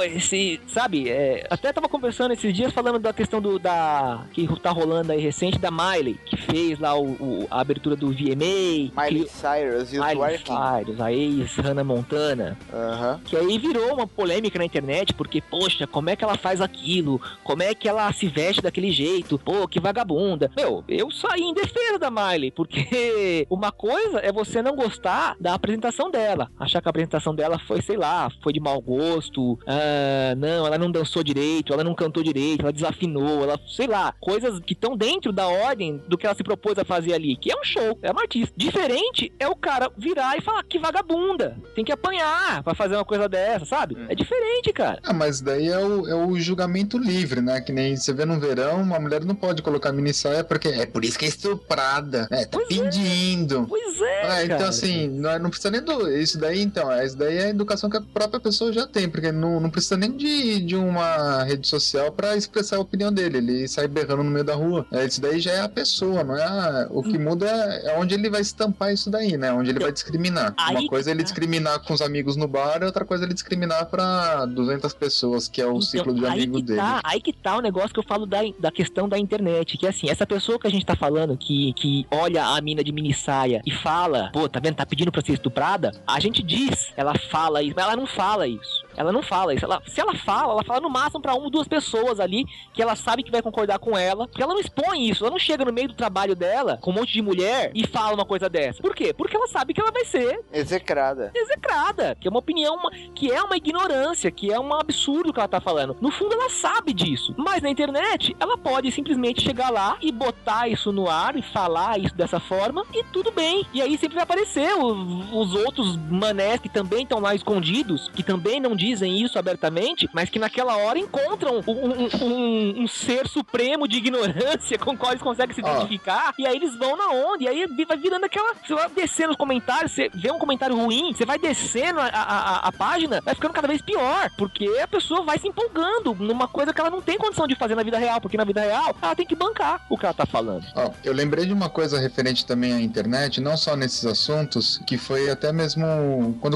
sabe? Até tava conversando esses dias falando da questão que tá rolando aí recente, da Miley, que fez lá a abertura do VMA. Miley Cyrus e o Miley Cyrus, a ex-Hannah Montana. Que aí virou uma polêmica na internet, porque, poxa, como é que ela faz aquilo? Como é que ela se veste daquele jeito? Que vagabunda. Eu saí em defesa da Miley, porque uma coisa é você não gostar da apresentação dela, achar que a apresentação dela foi, sei lá, foi de mau gosto, não, ela não dançou direito, ela não cantou direito, ela desafinou, ela, sei lá, coisas que estão dentro da ordem do que ela se propôs a fazer ali, que é um show, é uma artista. Diferente é o cara virar e falar, que vagabunda, tem que apanhar pra fazer uma coisa dessa, sabe? É diferente, cara. Mas daí é o julgamento livre, né? Que nem você vê no verão, uma mulher não pode colocar mini saia porque é por isso que é estuprada, tá pedindo. Pois é, então cara. assim, não precisa nem isso daí, então, isso daí é a educação que a própria pessoa já tem, porque não precisa nem de uma rede social pra expressar a opinião dele, ele sai berrando no meio da rua, isso daí já é a pessoa, não é o que muda é onde ele vai estampar isso daí, né, onde ele vai discriminar. Uma coisa é ele discriminar com os amigos no bar, outra coisa é ele discriminar pra 200 pessoas, que é o ciclo de amigos dele. Aí que tá o negócio que eu falo da questão da internet, que assim, essa pessoa que a gente tá falando, que olha a mina de mini saia e fala, tá vendo, tá pedindo pra ser estuprada, a gente diz, ela fala isso, mas ela não fala isso. Ela não fala isso. Se ela fala no máximo pra 1 ou 2 pessoas ali que ela sabe que vai concordar com ela, porque ela não expõe isso, ela não chega no meio do trabalho dela com um monte de mulher e fala uma coisa dessa. Por quê? Porque ela sabe que ela vai ser execrada, que é uma opinião, que é uma ignorância, que é um absurdo que ela tá falando. No fundo ela sabe disso, mas na internet ela pode simplesmente chegar lá e botar isso no ar e falar isso dessa forma e tudo bem. E aí sempre vai aparecer os outros manés que também estão lá escondidos, que também não dizem isso abertamente, mas que naquela hora encontram um ser supremo de ignorância com o qual eles conseguem se identificar, e aí eles vão na onda, e aí vai virando aquela... Você vai descendo os comentários, você vê um comentário ruim, você vai descendo a página, vai ficando cada vez pior, porque a pessoa vai se empolgando numa coisa que ela não tem condição de fazer na vida real, porque na vida real ela tem que bancar o que ela tá falando. Eu lembrei de uma coisa referente também à internet, não só nesses assuntos, que foi até mesmo quando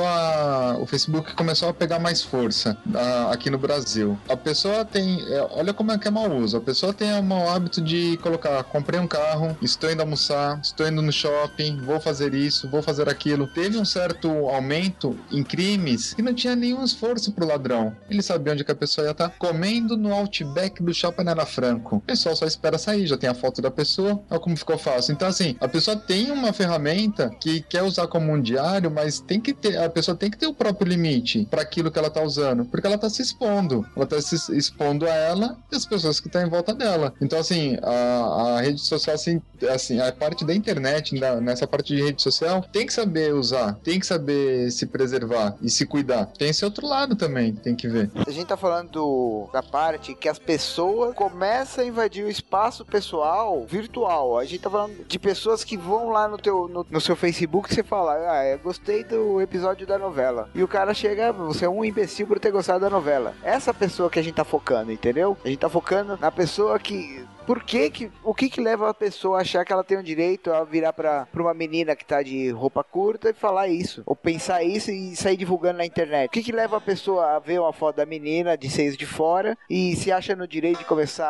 o Facebook começou a pegar mais força aqui no Brasil. A pessoa tem, olha como é que é mau uso, a pessoa tem o mau hábito de colocar, comprei um carro, estou indo almoçar, estou indo no shopping, vou fazer isso, vou fazer aquilo. Teve um certo aumento em crimes que não tinha nenhum esforço pro ladrão. Ele sabia onde que a pessoa ia estar comendo no Outback do Shopping Ana Franco. O pessoal só espera sair, já tem a foto da pessoa, olha como ficou fácil. Então assim, a pessoa tem uma ferramenta que quer usar como um diário, mas a pessoa tem que ter o próprio limite para aquilo que ela tá usando, porque ela tá se expondo. Ela tá se expondo a ela e as pessoas que estão em volta dela. Então assim, a rede social, assim, a parte da internet, nessa parte de rede social, tem que saber usar, tem que saber se preservar e se cuidar. Tem esse outro lado também, tem que ver. A gente tá falando da parte que as pessoas começam a invadir o espaço pessoal virtual. A gente tá falando de pessoas que vão lá no seu Facebook e você fala, eu gostei do episódio da novela. E o cara chega, você é um imbecil por ter gostado da novela. Essa pessoa que a gente tá focando, entendeu? A gente tá focando na pessoa que o que leva a pessoa a achar que ela tem o direito a virar pra uma menina que tá de roupa curta e falar isso? Ou pensar isso e sair divulgando na internet? O que leva a pessoa a ver uma foto da menina de seios de fora e se acha no direito de começar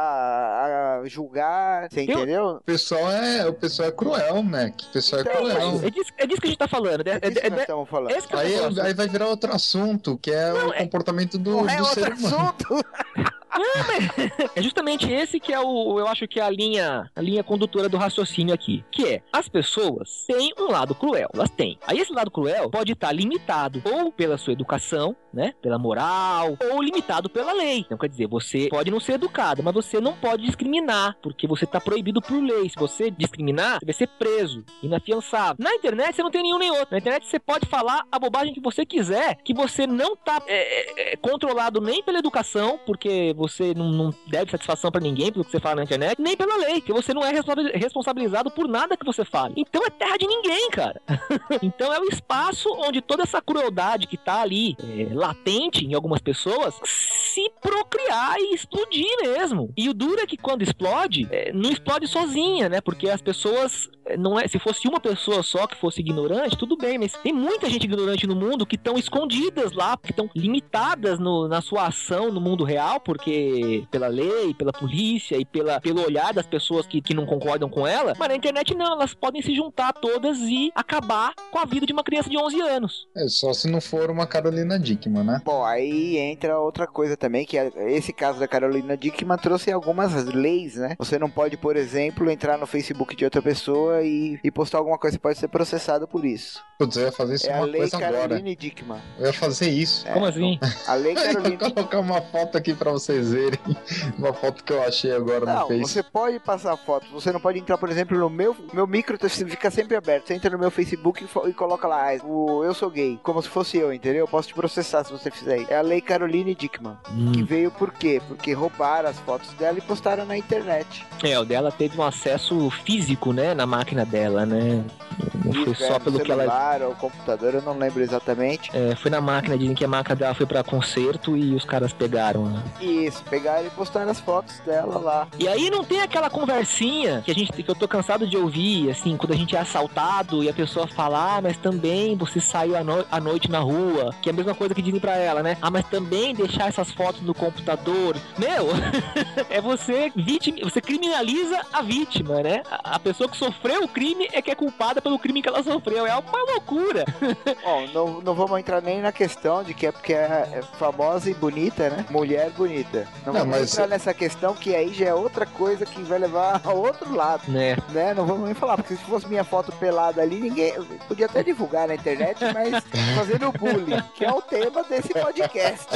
a julgar? Você entendeu? O pessoal é cruel, Mac. O pessoal é cruel. É disso que a gente tá falando. É disso que nós estamos falando. Aí vai virar outro assunto, que é o comportamento do ser humano. Não, mas é justamente esse que é eu acho que é a linha condutora do raciocínio aqui, que é, as pessoas têm um lado cruel, elas têm. Aí esse lado cruel pode estar limitado ou pela sua educação, né, pela moral, ou limitado pela lei. Então, quer dizer, você pode não ser educado, mas você não pode discriminar, porque você tá proibido por lei. Se você discriminar, você vai ser preso, inafiançável. Na internet, você não tem nenhum nem outro. Na internet, você pode falar a bobagem que você quiser, que você não tá controlado nem pela educação, porque você não deve satisfação pra ninguém pelo que você fala na internet, nem pela lei, que você não é responsabilizado por nada que você fale. Então é terra de ninguém, cara. Então é o espaço onde toda essa crueldade que tá ali, latente em algumas pessoas, se procriar e explodir mesmo. E o duro é que quando explode, não explode sozinha, né? Porque as pessoas, se fosse uma pessoa só que fosse ignorante, tudo bem, mas tem muita gente ignorante no mundo que estão escondidas lá, que estão limitadas na sua ação no mundo real, porque pela lei, pela polícia e pelo olhar das pessoas que não concordam com ela. Mas na internet não, elas podem se juntar todas e acabar com a vida de uma criança de 11 anos. Só se não for uma Carolina Dickman, né? Bom, aí entra outra coisa também, que esse caso da Carolina Dickman trouxe algumas leis, né? Você não pode, por exemplo, entrar no Facebook de outra pessoa e postar alguma coisa, você pode ser processado por isso. Putz, eu ia fazer isso uma coisa agora. É a lei Caroline Dickman. Eu ia fazer isso. Como assim? A lei Caroline. Vou colocar uma foto aqui pra vocês verem. Uma foto que eu achei agora no Face. Você pode passar foto. Você não pode entrar, por exemplo, no meu micro fica sempre aberto. Você entra no meu Facebook e coloca lá, eu sou gay, como se fosse eu, entendeu? Eu posso te processar se você fizer isso. É a lei Caroline Dickman. Que veio por quê? Porque roubaram as fotos dela e postaram na internet. O dela teve um acesso físico, né, na máquina dela, né? Não foi só pelo que ela... celular ou computador, eu não lembro exatamente. Foi na máquina, dizem que a máquina dela foi pra conserto e os caras pegaram, né? Isso, pegaram e postaram as fotos dela lá. E aí não tem aquela conversinha que eu tô cansado de ouvir, assim, quando a gente é assaltado e a pessoa fala, mas também você saiu à noite na rua, que é a mesma coisa que dizem pra ela, né? Mas também deixar essas fotos no computador. Meu, você criminaliza a vítima, né? A pessoa que sofreu o crime é que é culpada pelo crime que ela sofreu. É uma loucura. Bom, não vamos entrar nem na questão de que é porque é famosa e bonita, né? Mulher bonita. Não vamos entrar nessa questão, que aí já é outra coisa que vai levar ao outro lado. Né? Não vamos nem falar, porque se fosse minha foto pelada ali, ninguém... Podia até divulgar na internet, mas fazendo bullying, que é o tema desse podcast.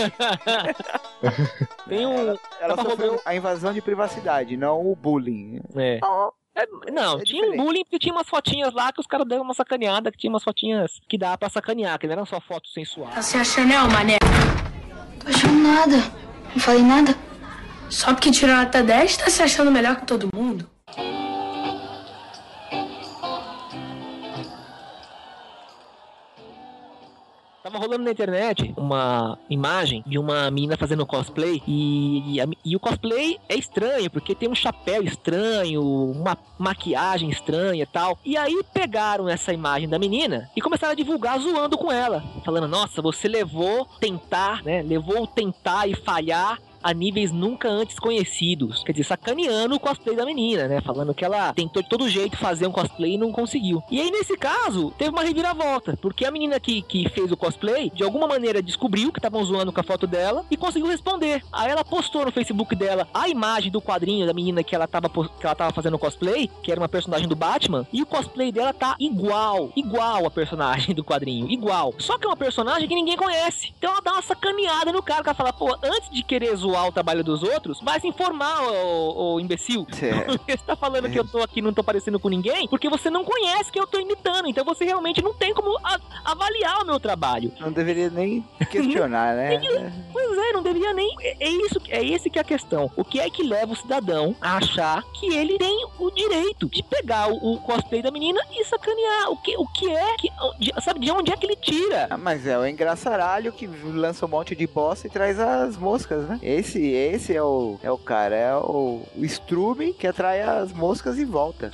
Ela sofreu a invasão de privacidade, não o bullying. Tinha um bullying porque tinha umas fotinhas lá que os caras deram uma sacaneada, que tinha umas fotinhas que dava pra sacanear, que não eram só fotos sensuais. Tá se achando, mané? Tô achando nada. Não falei nada. Só porque tirou nota 10, tá se achando melhor que todo mundo. Tava rolando na internet uma imagem de uma menina fazendo cosplay e o cosplay é estranho, porque tem um chapéu estranho, uma maquiagem estranha e tal. E aí pegaram essa imagem da menina e começaram a divulgar zoando com ela, falando, nossa, você levou tentar e falhar a níveis nunca antes conhecidos. Quer dizer, sacaneando o cosplay da menina, né? Falando que ela tentou de todo jeito fazer um cosplay e não conseguiu. E aí, nesse caso, teve uma reviravolta, porque a menina que fez o cosplay, de alguma maneira descobriu que estavam zoando com a foto dela e conseguiu responder. Aí ela postou no Facebook dela a imagem do quadrinho da menina que ela tava fazendo cosplay, que era uma personagem do Batman, e o cosplay dela tá igual a personagem do quadrinho, igual. Só que é uma personagem que ninguém conhece. Então ela dá uma sacaneada no cara, que ela fala, antes de querer zoar o trabalho dos outros, vai se informar, ô imbecil. Você tá falando que eu tô aqui, não tô parecendo com ninguém, porque você não conhece quem eu tô imitando, então você realmente não tem como avaliar o meu trabalho. Não deveria nem questionar, né? Pois é, não deveria nem... É esse que é a questão. O que é que leva o cidadão a achar que ele tem o direito de pegar o cosplay da menina e sacanear? O que é que... Sabe, de onde é que ele tira? Mas é o engraçaralho que lança um monte de bosta e traz as moscas, né? Esse é o cara, é o estrume que atrai as moscas e volta.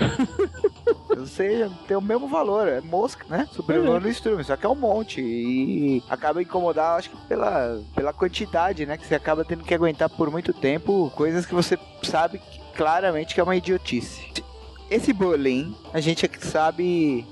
Ou seja, tem o mesmo valor, é mosca, né? Superior no estrume, só que é um monte. E acaba incomodar, acho que pela quantidade, né? Que você acaba tendo que aguentar por muito tempo coisas que você sabe claramente que é uma idiotice. Esse bullying, a gente sabe...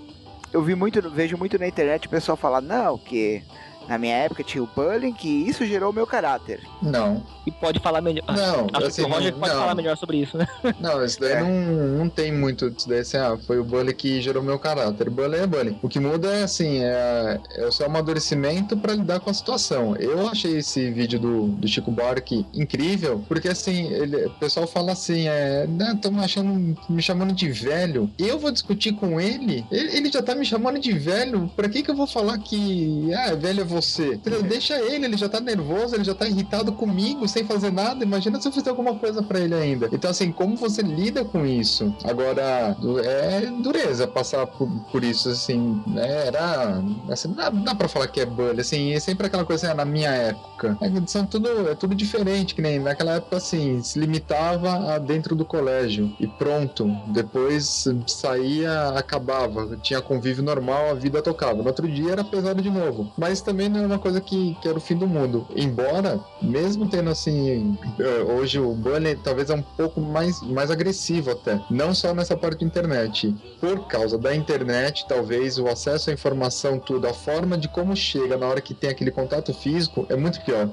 vejo muito na internet o pessoal falar, não, que na minha época tinha o bullying, que isso gerou meu caráter. Não. E pode falar melhor. Não, acho assim, que o Roger pode falar melhor sobre isso, né? Não, isso daí não tem muito disso daí, assim, foi o bullying que gerou meu caráter. Bullying é bullying. O que muda é, assim, é o seu amadurecimento pra lidar com a situação. Eu achei esse vídeo do Chico Buarque incrível, porque, assim, o pessoal fala assim, estão me chamando de velho. Eu vou discutir com ele já tá me chamando de velho, pra que eu vou falar que, velho é você? Deixa ele já tá nervoso, ele já tá irritado comigo, sem fazer nada. Imagina se eu fizer alguma coisa pra ele ainda. Então, assim, como você lida com isso? Agora, é dureza passar por isso, assim, né? Assim, dá pra falar que é bullying, assim, é sempre aquela coisa, assim, na minha época. É tudo diferente, que nem naquela época, assim, se limitava a dentro do colégio e pronto. Depois saía, acabava, tinha convívio normal, a vida tocava. No outro dia era pesado de novo. Mas também não é uma coisa que era o fim do mundo. Embora, mesmo tendo, assim, hoje o bullying talvez é um pouco mais agressivo até. Não só nessa parte da internet. Por causa da internet, talvez o acesso à informação, tudo, a forma de como chega na hora que tem aquele contato físico é muito pior.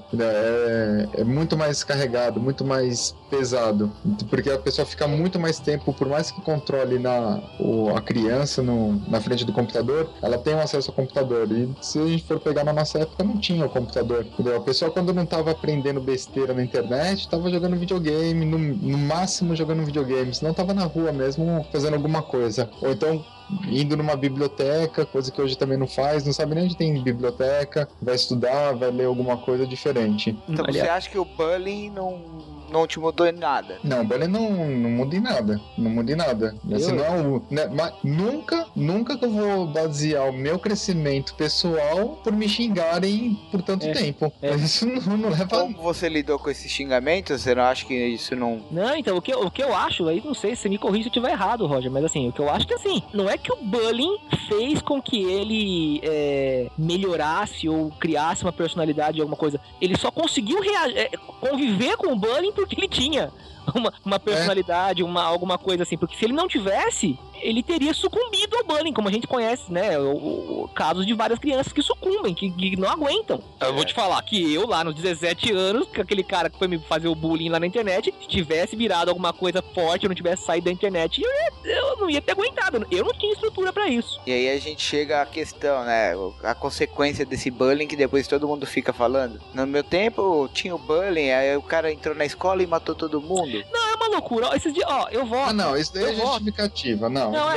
É muito mais carregado, muito mais pesado. Porque a pessoa fica muito mais tempo, por mais que controle a criança na frente do computador, ela tem um acesso ao computador. E se a gente for pegar na nossa época, não tinha o computador. Entendeu? A pessoa, quando não estava aprendendo besteira na internet, estava jogando videogame, no máximo jogando videogame, se não estava na rua mesmo fazendo alguma coisa. Ou então indo numa biblioteca, coisa que hoje também não faz, não sabe nem onde tem biblioteca, vai estudar, vai ler alguma coisa diferente. Então você acha que o bullying não te mudou em nada? Não, o bullying não muda em nada. Não muda em nada. Assim, mas nunca que eu vou basear o meu crescimento pessoal por me xingarem por tanto tempo. Isso não leva... Como você lidou com esses xingamentos? Você não acha que isso não... Não, então, o que eu acho, aí não sei, se me corrija se eu estiver errado, Roger, mas assim, o que eu acho que assim, não é que o bullying fez com que ele melhorasse ou criasse uma personalidade, alguma coisa. Ele só conseguiu conviver com o bullying porque ele tinha uma personalidade, alguma coisa assim. Porque se ele não tivesse, ele teria sucumbido ao bullying, como a gente conhece, né? Casos de várias crianças que sucumbem, que não aguentam. Eu vou te falar que eu, lá nos 17 anos, que aquele cara que foi me fazer o bullying lá na internet, se tivesse virado alguma coisa forte, eu não tivesse saído da internet, eu não ia ter aguentado. Eu não tinha estrutura pra isso. E aí a gente chega à questão, né? A consequência desse bullying que depois todo mundo fica falando. No meu tempo, tinha o bullying, aí o cara entrou na escola e matou todo mundo. Não, é uma loucura. Esses dias, eu voto. Não, isso daí é justificativa, não. Não,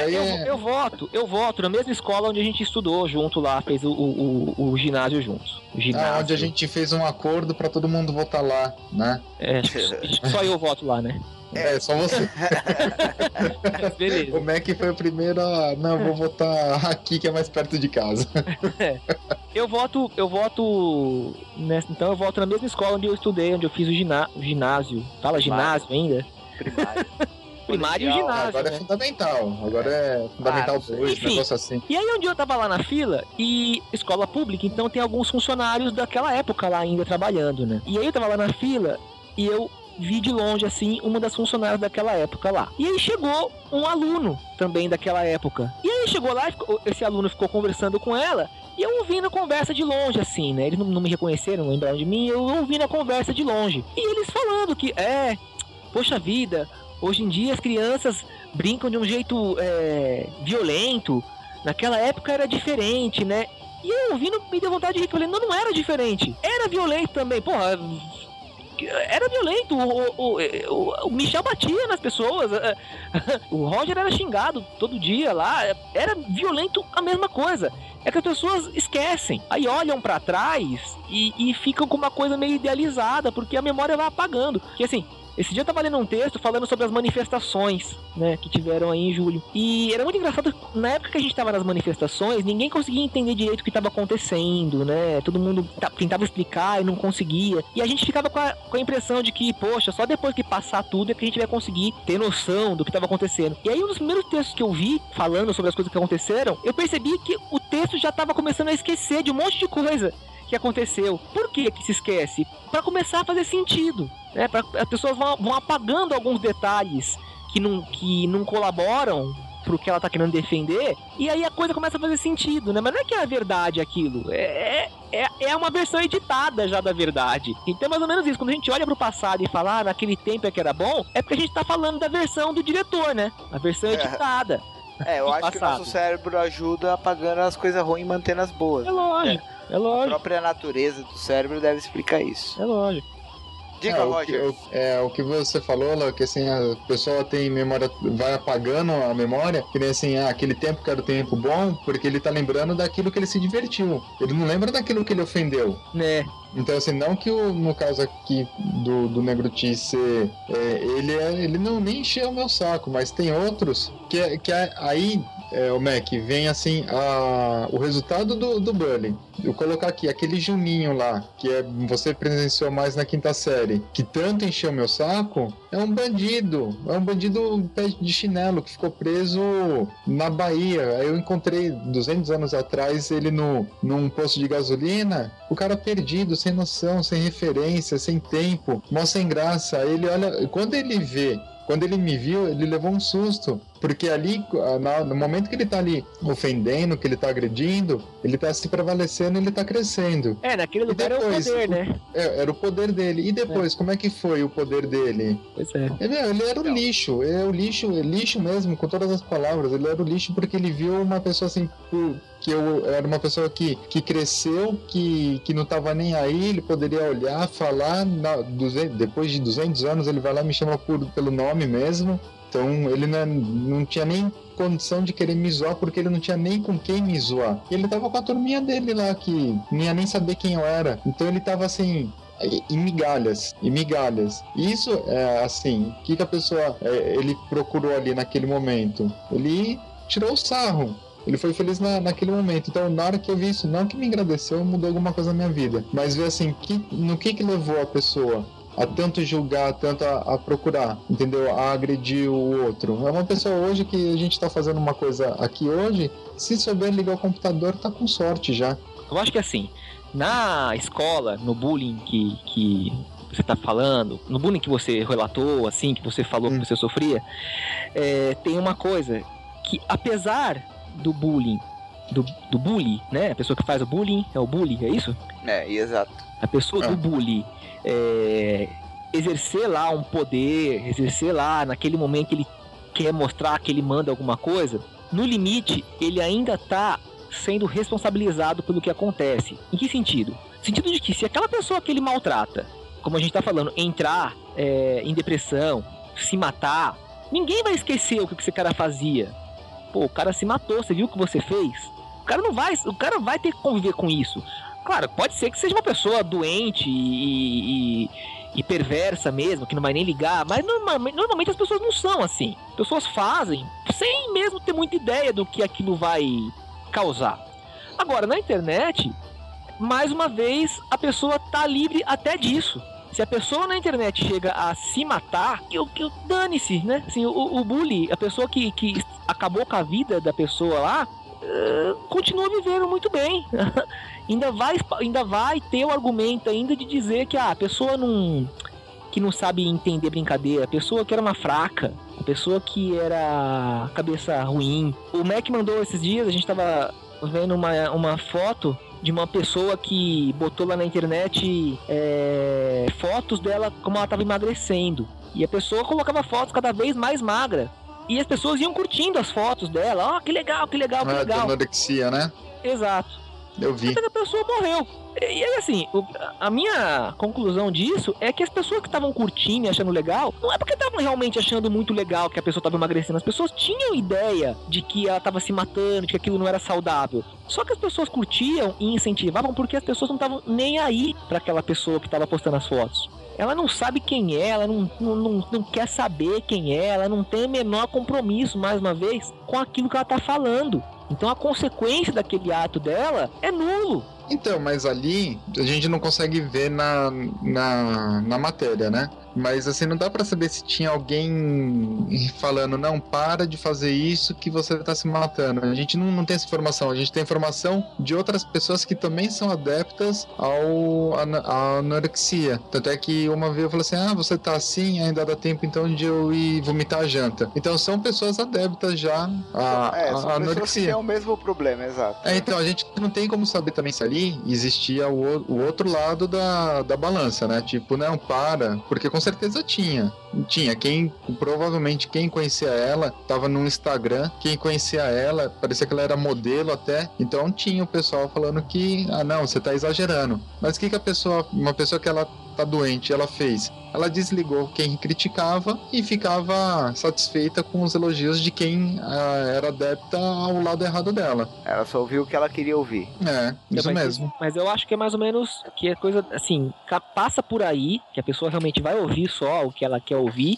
eu voto na mesma escola onde a gente estudou junto lá, fez o ginásio juntos. Onde a gente fez um acordo pra todo mundo votar lá, né? Acho que só eu voto lá, né? Só você. Beleza. O Mac foi o primeiro vou votar aqui que é mais perto de casa. Eu voto nessa, então eu voto na mesma escola onde eu estudei, onde eu fiz o ginásio. Fala ginásio ainda? Primário e ginásio. Agora é fundamental. Agora é fundamental 2, negócio assim. E aí um dia eu tava lá na fila e escola pública, então tem alguns funcionários daquela época lá ainda trabalhando, né? E aí eu tava lá na fila e eu vi de longe, assim, uma das funcionárias daquela época lá. E aí chegou um aluno também daquela época. E aí chegou lá, esse aluno ficou conversando com ela, e eu ouvi na conversa de longe, assim, né? Eles não me reconheceram, não lembraram de mim, eu ouvi na conversa de longe. E eles falando que, poxa vida, hoje em dia as crianças brincam de um jeito violento. Naquela época era diferente, né? E eu ouvindo, me deu vontade de rir, falei, não era diferente. Era violento também, porra... era violento. O Michel batia nas pessoas. O Roger era xingado todo dia lá. Era violento a mesma coisa. É que as pessoas esquecem. Aí olham pra trás e ficam com uma coisa meio idealizada, porque a memória vai apagando. Porque assim, esse dia eu tava lendo um texto falando sobre as manifestações, né, que tiveram aí em julho. E era muito engraçado, na época que a gente tava nas manifestações, ninguém conseguia entender direito o que tava acontecendo, né? Todo mundo tentava explicar e não conseguia. E a gente ficava com a impressão de que, poxa, só depois que passar tudo é que a gente vai conseguir ter noção do que tava acontecendo. E aí um dos primeiros textos que eu vi, falando sobre as coisas que aconteceram, eu percebi que o texto já tava começando a esquecer de um monte de coisa que aconteceu. Por que se esquece? Para começar a fazer sentido, né? As pessoas vão apagando alguns detalhes que não colaboram pro que ela tá querendo defender, e aí a coisa começa a fazer sentido, né? Mas não é que é a verdade aquilo, é uma versão editada já da verdade. Então é mais ou menos isso, quando a gente olha pro passado e fala, naquele tempo é que era bom, é porque a gente tá falando da versão do diretor, né? A versão editada. Eu acho que o nosso cérebro ajuda apagando as coisas ruins e mantendo as boas. É lógico. É lógico. A própria natureza do cérebro deve explicar isso. É lógico. Diga, Roger. O que você falou, Léo, que assim, a pessoa tem memória, vai apagando a memória, que nem assim, aquele tempo que era o tempo bom, porque ele tá lembrando daquilo que ele se divertiu. Ele não lembra daquilo que ele ofendeu. Né? Então, assim, não que no caso aqui do Negrutice, ele não nem encheu o meu saco, mas tem outros que aí, o Mac, vem assim, o resultado do bullying. Eu colocar aqui, aquele Juninho lá, que você presenciou mais na quinta série, que tanto encheu meu saco, é um bandido pé de chinelo, que ficou preso na Bahia. Aí eu encontrei 200 anos atrás ele num posto de gasolina, o cara perdido, sem noção, sem referência, sem tempo, mó sem graça. Aí ele olha, quando ele me viu, ele levou um susto, porque ali, no momento que ele tá ali ofendendo, que ele tá agredindo, ele tá se prevalecendo, ele tá crescendo. Naquele lugar depois, era o poder, né? Era o poder dele. E depois, como é que foi o poder dele? Pois é. Ele era o lixo, lixo mesmo, com todas as palavras. Ele era o lixo porque ele viu uma pessoa assim, que eu era uma pessoa que cresceu, que não tava nem aí, ele poderia olhar, falar, depois de 200 anos ele vai lá e me chama pelo nome mesmo. Então ele não tinha nem condição de querer me zoar, porque ele não tinha nem com quem me zoar. Ele tava com a turminha dele lá, que não ia nem saber quem eu era. Então ele tava assim, em migalhas. Isso é assim, o que a pessoa ele procurou ali naquele momento? Ele tirou o sarro. Ele foi feliz naquele momento. Então, na hora que eu vi isso, não que me agradeceu, mudou alguma coisa na minha vida. Mas ver assim, no que levou a pessoa a tanto julgar, tanto a procurar, entendeu? A agredir o outro. É uma pessoa hoje que a gente tá fazendo uma coisa aqui hoje, se souber ligar o computador, tá com sorte já. Eu acho que assim, na escola, no bullying que você tá falando, no bullying que você relatou, assim, que você falou que você sofria, tem uma coisa que, apesar do bullying, do bully, né? A pessoa que faz o bullying é o bully, é isso? Exato. A pessoa do bully exercer lá um poder, exercer lá naquele momento que ele quer mostrar que ele manda alguma coisa, no limite ele ainda tá sendo responsabilizado pelo que acontece. Em que sentido? No sentido de que se aquela pessoa que ele maltrata, como a gente tá falando, entrar em depressão, se matar, ninguém vai esquecer o que esse cara fazia. Pô, o cara se matou, você viu o que você fez? O cara vai ter que conviver com isso. Claro, pode ser que seja uma pessoa doente e perversa mesmo, que não vai nem ligar, mas normalmente as pessoas não são assim. As pessoas fazem sem mesmo ter muita ideia do que aquilo vai causar. Agora, na internet, mais uma vez, a pessoa tá livre até disso. Se a pessoa na internet chega a se matar, dane-se, né? Assim, o bully, a pessoa que acabou com a vida da pessoa lá, continua vivendo muito bem. ainda vai ter o argumento ainda de dizer que a pessoa que não sabe entender brincadeira, a pessoa que era uma fraca, a pessoa que era cabeça ruim. O Mac mandou esses dias, a gente tava vendo uma foto de uma pessoa que botou lá na internet fotos dela como ela tava emagrecendo. E a pessoa colocava fotos cada vez mais magra. E as pessoas iam curtindo as fotos dela. Que legal, que legal, que legal. Anorexia, né? Exato. Eu vi. Até que a pessoa morreu. E aí, assim, a minha conclusão disso é que as pessoas que estavam curtindo e achando legal, não é porque estavam realmente achando muito legal que a pessoa estava emagrecendo. As pessoas tinham ideia de que ela estava se matando, de que aquilo não era saudável. Só que as pessoas curtiam e incentivavam porque as pessoas não estavam nem aí para aquela pessoa que estava postando as fotos. Ela não sabe quem é, ela não quer saber quem é, ela não tem o menor compromisso, mais uma vez, com aquilo que ela tá falando. Então a consequência daquele ato dela é nulo. Então, mas ali a gente não consegue ver na matéria, né? Mas assim, não dá pra saber se tinha alguém falando, não, para de fazer isso que você tá se matando. A gente não tem essa informação. A gente tem informação de outras pessoas que também são adeptas à anorexia. Tanto é que uma vez eu falei assim, você tá assim, ainda dá tempo então de eu ir vomitar a janta. Então são pessoas adeptas já à são anorexia. Pessoas que têm o mesmo problema, exato. Então a gente não tem como saber também se ali existia o outro lado da balança, né? Tipo, não, porque com certeza tinha. Provavelmente quem conhecia ela tava no Instagram, quem conhecia ela, parecia que ela era modelo até, então tinha o pessoal falando que, não, você tá exagerando. Mas o que uma pessoa que ela tá doente, ela fez? Ela desligou quem criticava e ficava satisfeita com os elogios de quem era adepta ao lado errado dela. Ela só ouviu o que ela queria ouvir. Isso mesmo. Mas eu acho que é mais ou menos que é coisa, assim, passa por aí, que a pessoa realmente vai ouvir só o que ela quer ouvir,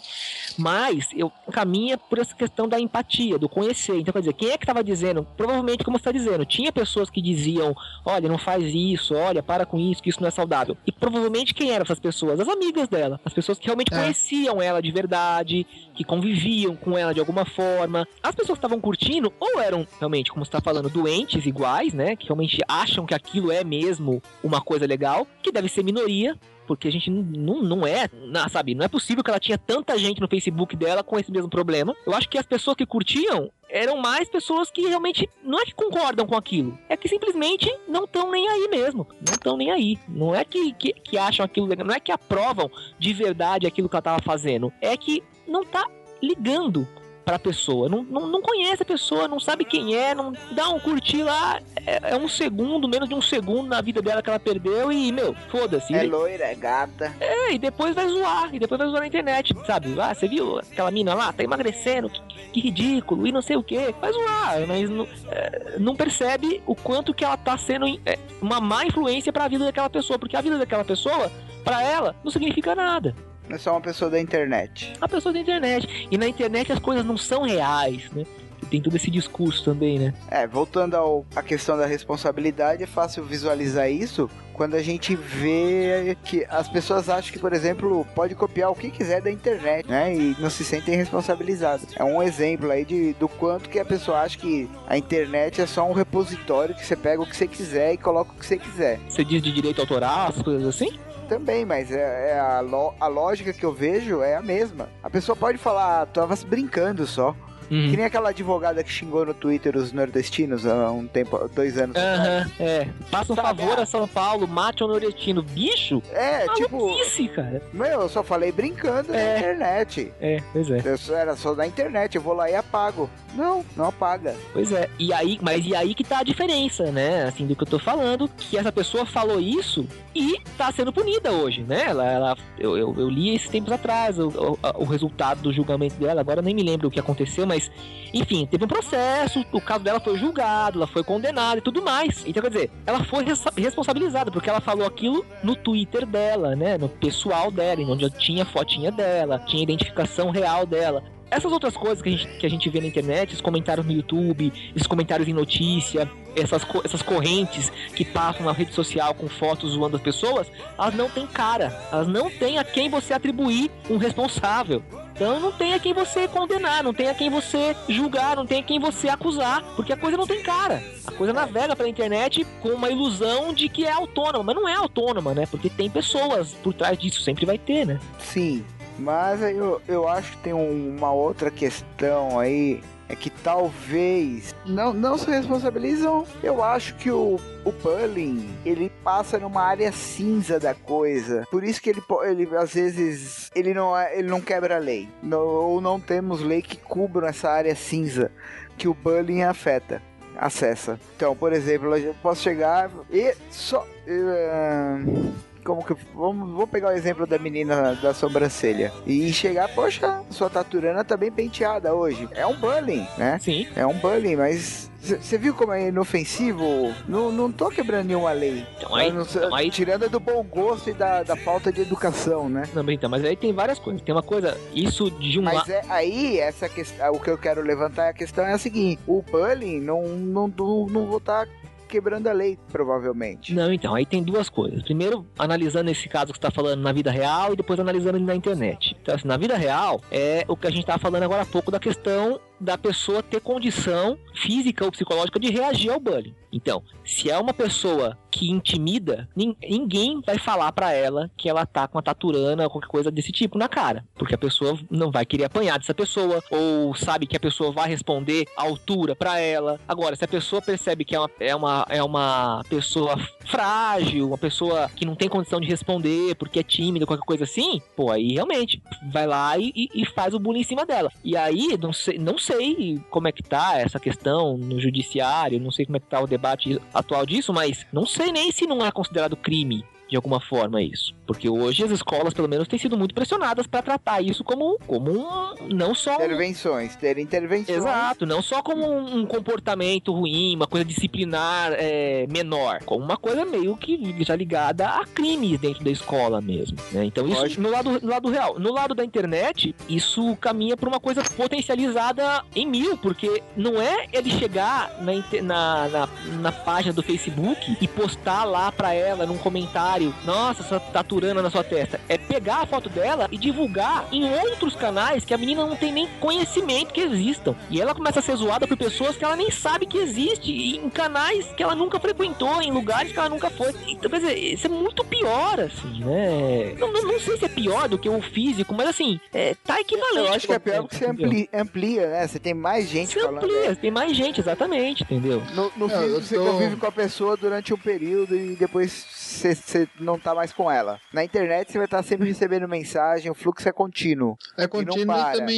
mas caminha por essa questão da empatia, do conhecer. Então, quer dizer, quem é que estava dizendo? Provavelmente, como você está dizendo, tinha pessoas que diziam, olha, não faz isso, olha, para com isso, que isso não é saudável. E provavelmente quem eram essas pessoas? As amigas dela. As pessoas que realmente conheciam ela de verdade, que conviviam com ela de alguma forma. As pessoas que estavam curtindo, ou eram realmente, como você está falando, doentes iguais, né? Que realmente acham que aquilo é mesmo uma coisa legal, que deve ser minoria, porque a gente não é possível que ela tinha tanta gente no Facebook dela com esse mesmo problema. Eu acho que as pessoas que curtiam eram mais pessoas que realmente não é que concordam com aquilo, é que simplesmente não estão nem aí mesmo, não estão nem aí, não é que acham aquilo legal, não é que aprovam de verdade aquilo que ela tava fazendo, é que não tá ligando pra pessoa, não conhece a pessoa, não sabe quem é, não dá um curtir lá, é um segundo, menos de um segundo na vida dela que ela perdeu e, foda-se. É loira, é gata. E depois vai zoar na internet, sabe? Você viu aquela mina lá, tá emagrecendo, que ridículo, e não sei o que, vai zoar, mas não percebe o quanto que ela tá sendo uma má influência pra vida daquela pessoa, porque a vida daquela pessoa, pra ela, não significa nada. É só uma pessoa da internet. A pessoa da internet. E na internet as coisas não são reais, né? Tem todo esse discurso também, né? Voltando à questão da responsabilidade, é fácil visualizar isso quando a gente vê que as pessoas acham que, por exemplo, pode copiar o que quiser da internet, né? E não se sentem responsabilizadas. É um exemplo aí do quanto que a pessoa acha que a internet é só um repositório que você pega o que você quiser e coloca o que você quiser. Você diz de direito autoral, essas coisas assim? Também, mas a lógica que eu vejo é a mesma. A pessoa pode falar, tava brincando só. Que nem aquela advogada que xingou no Twitter os nordestinos há um tempo, 2 anos atrás. Passa um favor a São Paulo, mate o nordestino. Bicho? Maluquice, cara. Eu só falei brincando na internet. Pois é. Era só na internet, eu vou lá e apago. Não apaga. Pois é. E aí que tá a diferença, né? Assim, do que eu tô falando, que essa pessoa falou isso e tá sendo punida hoje, né? Eu li esses tempos atrás o resultado do julgamento dela, agora eu nem me lembro o que aconteceu, mas enfim, teve um processo, o caso dela foi julgado, ela foi condenada e tudo mais. Então, quer dizer, ela foi responsabilizada, porque ela falou aquilo no Twitter dela, né? No pessoal dela, onde tinha a fotinha dela, tinha a identificação real dela. Essas outras coisas que a gente vê na internet, esses comentários no YouTube, esses comentários em notícia, essas correntes que passam na rede social com fotos zoando as pessoas, elas não têm cara, elas não têm a quem você atribuir um responsável. Então não tem a quem você condenar, não tem a quem você julgar, não tem a quem você acusar, porque a coisa não tem cara. A coisa navega pela internet com uma ilusão de que é autônoma, mas não é autônoma, né? Porque tem pessoas por trás disso, sempre vai ter, né? Sim, mas eu acho que tem uma outra questão aí, é que talvez não se responsabilizam. Eu acho que o bullying, ele passa numa área cinza da coisa. Por isso que ele às vezes ele não quebra a lei. Ou não temos lei que cubra essa área cinza que o bullying afeta. acessa. Então, por exemplo, eu posso chegar e só... como que... Vamos pegar o exemplo da menina da sobrancelha. E chegar, poxa, sua taturana tá bem penteada hoje. É um bullying, né? Sim. É um bullying, mas... Você viu como é inofensivo? Não tô quebrando nenhuma lei. Então aí... Tirando do bom gosto e da falta de educação, né? Não, então, mas aí tem várias coisas. Tem uma coisa, isso de um... Mas aí, essa questão, o que eu quero levantar, a questão é a seguinte. O bullying não vou estar quebrando a lei, provavelmente. Não, então, aí tem duas coisas. Primeiro, analisando esse caso que você tá falando na vida real e depois analisando na internet. Então, assim, na vida real, é o que a gente tava falando agora há pouco da questão da pessoa ter condição física ou psicológica de reagir ao bullying. Então, se é uma pessoa que intimida, ninguém vai falar pra ela que ela tá com a taturana ou qualquer coisa desse tipo na cara, porque a pessoa não vai querer apanhar dessa pessoa, ou sabe que a pessoa vai responder à altura pra ela. Agora, se a pessoa percebe que é uma pessoa frágil, uma pessoa que não tem condição de responder porque é tímida, qualquer coisa assim, pô, aí realmente vai lá e faz o bullying em cima dela. E aí, não sei como é que tá essa questão no judiciário, não sei como é que tá o debate atual disso, mas não sei nem se não é considerado crime de alguma forma isso. Porque hoje as escolas, pelo menos, têm sido muito pressionadas para tratar isso como não só... ter intervenções. Exato, não só como um comportamento ruim, uma coisa disciplinar menor, como uma coisa meio que já ligada a crimes dentro da escola mesmo, né? Então isso no lado real. No lado da internet, isso caminha para uma coisa potencializada em 1000, porque não é ele chegar na página do Facebook e postar lá para ela num comentário: nossa, essa taturana na sua testa. É pegar a foto dela e divulgar em outros canais que a menina não tem nem conhecimento que existam. E ela começa a ser zoada por pessoas que ela nem sabe que existe, em canais que ela nunca frequentou, em lugares que ela nunca foi. Então, quer dizer, isso é muito pior, assim, né? Não sei se é pior do que o físico, mas assim, tá equivalente. Eu acho que é pior porque você amplia, né? Você tem mais gente falando. Você amplia, tem mais gente, exatamente, entendeu? No físico, você convive com a pessoa durante um período e depois você não tá mais com ela. Na internet você vai estar sempre recebendo mensagem, o fluxo é contínuo. É contínuo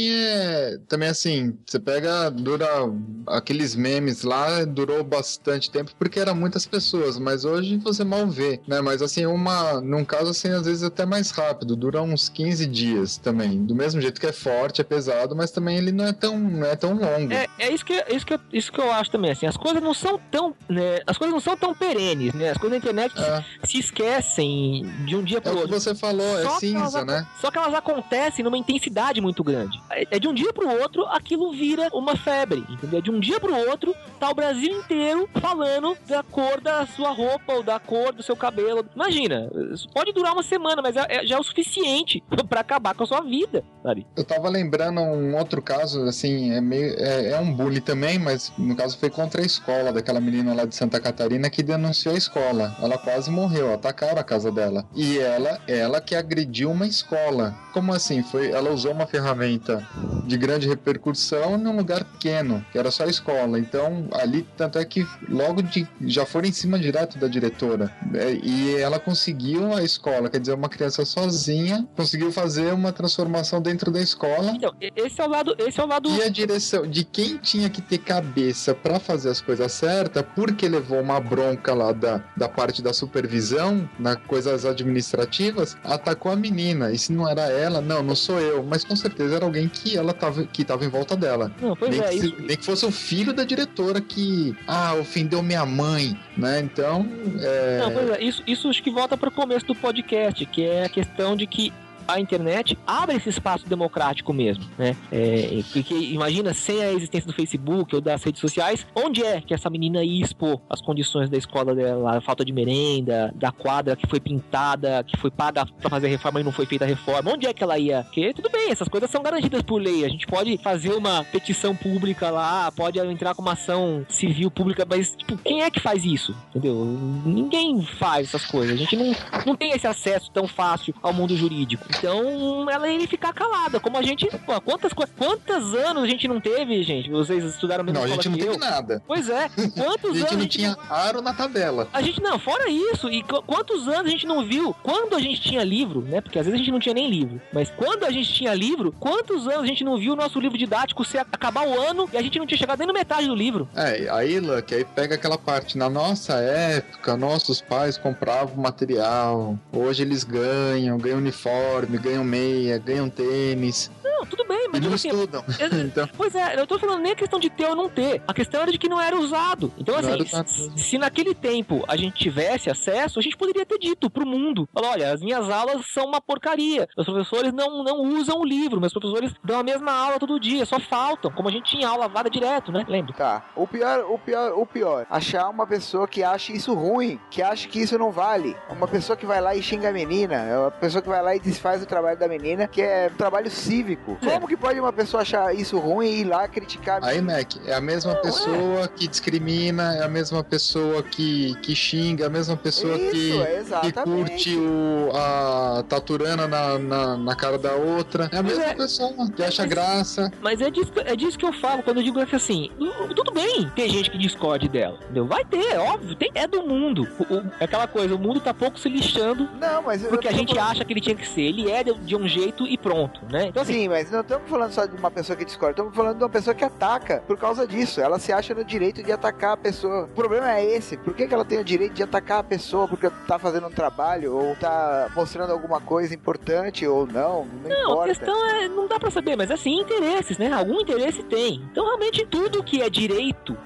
e também assim, você dura aqueles memes lá, durou bastante tempo porque eram muitas pessoas, mas hoje você mal vê, né? Mas assim, num caso assim, às vezes até mais rápido, dura uns 15 dias também. Do mesmo jeito que é forte, é pesado, mas também ele não é tão longo. É isso que eu acho também, assim, as coisas não são tão, né? As coisas não são tão perenes, né? As coisas na internet se esquecem de um dia pro outro. É o que você falou, é cinza, né? Só que elas acontecem numa intensidade muito grande. É de um dia pro outro, aquilo vira uma febre, entendeu? De um dia pro outro, tá o Brasil inteiro falando da cor da sua roupa ou da cor do seu cabelo. Imagina, isso pode durar uma semana, mas já é o suficiente pra acabar com a sua vida, sabe? Eu tava lembrando um outro caso, assim, é um bullying também, mas no caso foi contra a escola, daquela menina lá de Santa Catarina que denunciou a escola. Ela quase morreu, atacaram a casa dela. E ela que agrediu uma escola. Como assim? Ela usou uma ferramenta de grande repercussão num lugar pequeno, que era só a escola. Então, ali, tanto é que logo já foram em cima direto da diretora. E ela conseguiu a escola, quer dizer, uma criança sozinha, conseguiu fazer uma transformação dentro da escola. Então, esse é o lado... E a direção de quem tinha que ter cabeça pra fazer as coisas certas, porque levou uma bronca lá da parte da supervisão, nas coisas administrativas, atacou a menina. E se não era ela, não sou eu, mas com certeza era alguém que tava em volta dela. Não, pois nem que fosse o filho da diretora que ofendeu minha mãe, né? Então Não, pois é, isso acho que volta pro começo do podcast, que é a questão de que a internet abre esse espaço democrático mesmo, né? Porque imagina, sem a existência do Facebook ou das redes sociais, onde é que essa menina ia expor as condições da escola dela, a falta de merenda, da quadra que foi pintada, que foi paga pra fazer a reforma e não foi feita a reforma, onde é que ela ia? Porque tudo bem, essas coisas são garantidas por lei, a gente pode fazer uma petição pública lá, pode entrar com uma ação civil pública, mas tipo, quem é que faz isso? Entendeu? Ninguém faz essas coisas, a gente não tem esse acesso tão fácil ao mundo jurídico. Então, ela ia ficar calada, como a gente... Pô, quantos anos a gente não teve, gente? Vocês estudaram mesmo? Não, a gente não teve nada. Pois é, quantos anos... A gente não tinha aro na tabela. A gente, não, fora isso, e quantos anos a gente não viu? Quando a gente tinha livro, né? Porque às vezes a gente não tinha nem livro, mas quando a gente tinha livro, quantos anos a gente não viu o nosso livro didático se acabar o ano e a gente não tinha chegado nem na metade do livro? Aí, Luck, aí pega aquela parte. Na nossa época, nossos pais compravam material. Hoje eles ganham uniforme, ganham meia, ganham tênis. Não, tudo bem, mas... E não assim, estudam. Então... Pois é, eu tô falando nem a questão de ter ou não ter. A questão era de que não era usado. Então, assim, se naquele tempo a gente tivesse acesso, a gente poderia ter dito pro mundo. Falar, olha, as minhas aulas são uma porcaria. Os professores não usam o livro. Meus professores dão a mesma aula todo dia, só faltam. Como a gente tinha aula vaga direto, né? Lembra? Tá. O pior. Achar uma pessoa que acha isso ruim, que acha que isso não vale. Uma pessoa que vai lá e xinga a menina. É uma pessoa que vai lá e desfaz o trabalho da menina, que é um trabalho cívico. Como que pode uma pessoa achar isso ruim e ir lá criticar? Aí, Mac, é a mesma pessoa que discrimina, é a mesma pessoa que xinga, é a mesma pessoa que curte a taturana na cara da outra. É a mesma pessoa que acha graça. Mas é disso que eu falo quando eu digo assim, tudo bem ter gente que discorde dela, entendeu? Vai ter, óbvio, é do mundo. É aquela coisa, o mundo tá pouco se lixando porque a gente acha que ele tinha que ser. Ele é de um jeito e pronto, né? Então, assim, sim, mas não estamos falando só de uma pessoa que discorda, estamos falando de uma pessoa que ataca por causa disso. Ela se acha no direito de atacar a pessoa. O problema é esse. Por que ela tem o direito de atacar a pessoa porque tá fazendo um trabalho ou tá mostrando alguma coisa importante ou não? Não importa. A questão é, não dá pra saber, mas assim, interesses, né? Algum interesse tem. Então, realmente, tudo que é direito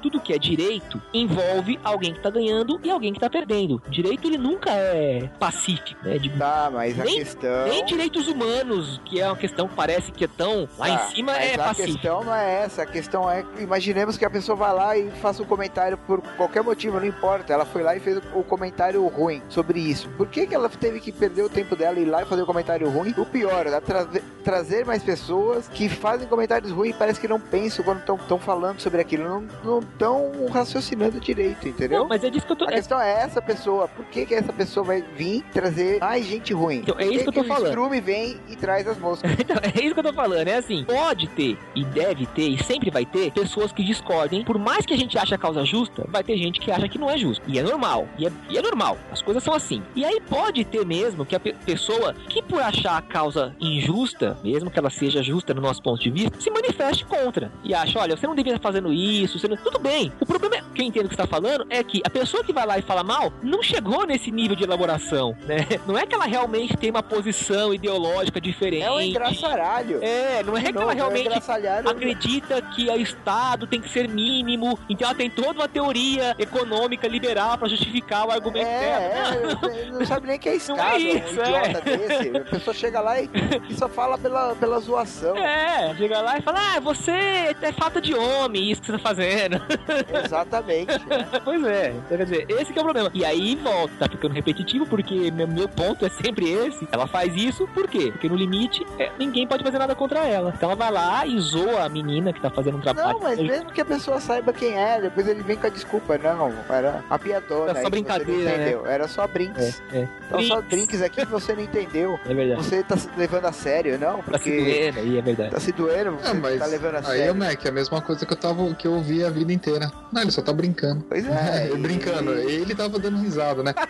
envolve alguém que tá ganhando e alguém que tá perdendo. O direito, ele nunca é pacífico, né? Tá, mas a questão... Nem direitos humanos, que é uma questão que parece que é tão lá em cima, é pacífico. A questão não é essa, a questão é, imaginemos que a pessoa vai lá e faça um comentário por qualquer motivo, não importa, ela foi lá e fez o comentário ruim sobre isso. Por que ela teve que perder o tempo dela e ir lá e fazer o comentário ruim? O pior, é trazer mais pessoas que fazem comentários ruins e parece que não pensam quando estão falando sobre aquilo, não estão raciocinando direito, entendeu? Não, mas é disso que eu tô... A questão é essa pessoa, por que essa pessoa vai vir trazer mais gente ruim? Então, é isso que eu tô falando. O Strume vem e traz as moscas. Então, é isso que eu tô falando, é assim, pode ter, e deve ter, e sempre vai ter, pessoas que discordem, por mais que a gente ache a causa justa, vai ter gente que acha que não é justo, e é normal, e é normal, as coisas são assim. E aí pode ter mesmo que a pessoa que por achar a causa injusta, mesmo que ela seja justa no nosso ponto de vista, se manifeste contra, e acha, olha, você não deveria estar fazendo isso, tudo bem. O problema é, que eu entendo que você está falando, é que a pessoa que vai lá e fala mal, não chegou nesse nível de elaboração, né? Não é que ela realmente tem uma posição ideológica diferente. É um engraçaralho. Não é que ela realmente acredita que o Estado tem que ser mínimo, então ela tem toda uma teoria econômica liberal pra justificar o argumento dela. Não sabe nem que é escada, não é isso, um idiota desse. A pessoa chega lá e só fala pela zoação. Chega lá e fala, você é falta de homem, isso que você tá fazendo. Exatamente. Pois é, quer dizer, esse que é o problema. E aí volta, tá ficando repetitivo, porque meu ponto é sempre esse. Ela faz isso, por quê? Porque no limite, ninguém pode fazer nada contra ela. Então ela vai lá e zoa a menina que tá fazendo um trabalho. Não, mas mesmo que a pessoa saiba quem é, depois ele vem com a desculpa. Não, era uma piadona. Era só brincadeira, né? Era só brinks. Então só brinks aqui que você não entendeu. É verdade. Você tá se levando a sério, não? Porque tá se doendo aí, é verdade. Tá se doendo, você tá levando a sério. Aí, Mac, é a mesma coisa que eu ouvi a vida inteira. Não, ele só tá brincando. Pois é. Brincando, ele tava dando risada, né?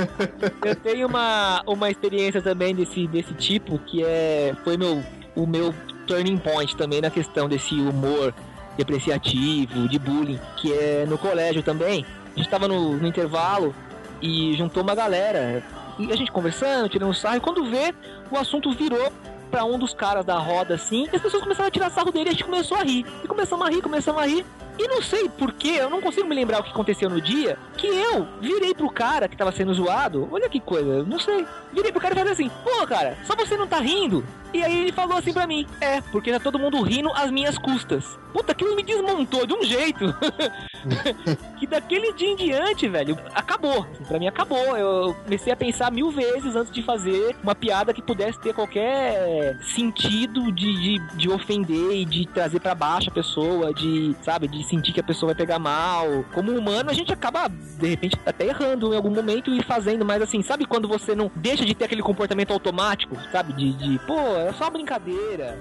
Eu tenho uma experiência também desse tipo, que foi o meu turning point também na questão desse humor depreciativo, de bullying, que é no colégio também. A gente tava no intervalo e juntou uma galera, e a gente conversando, tirando sarro, e quando vê, o assunto virou pra um dos caras da roda, assim, e as pessoas começaram a tirar sarro dele, e a gente começou a rir. E começamos a rir. E não sei porquê, eu não consigo me lembrar o que aconteceu no dia, que eu virei pro cara que tava sendo zoado, olha que coisa, não sei. Virei pro cara e falei assim, pô, cara, só você não tá rindo? E aí ele falou assim pra mim, porque tá todo mundo rindo às minhas custas. Puta, aquilo me desmontou de um jeito que daquele dia em diante, velho, acabou. Pra mim acabou. Eu comecei a pensar 1000 vezes antes de fazer uma piada que pudesse ter qualquer sentido de ofender e de trazer pra baixo a pessoa, de sentir que a pessoa vai pegar mal. Como humano, a gente acaba, de repente, até errando em algum momento e fazendo, mas assim, sabe quando você não deixa de ter aquele comportamento automático, sabe? Pô, é só uma brincadeira.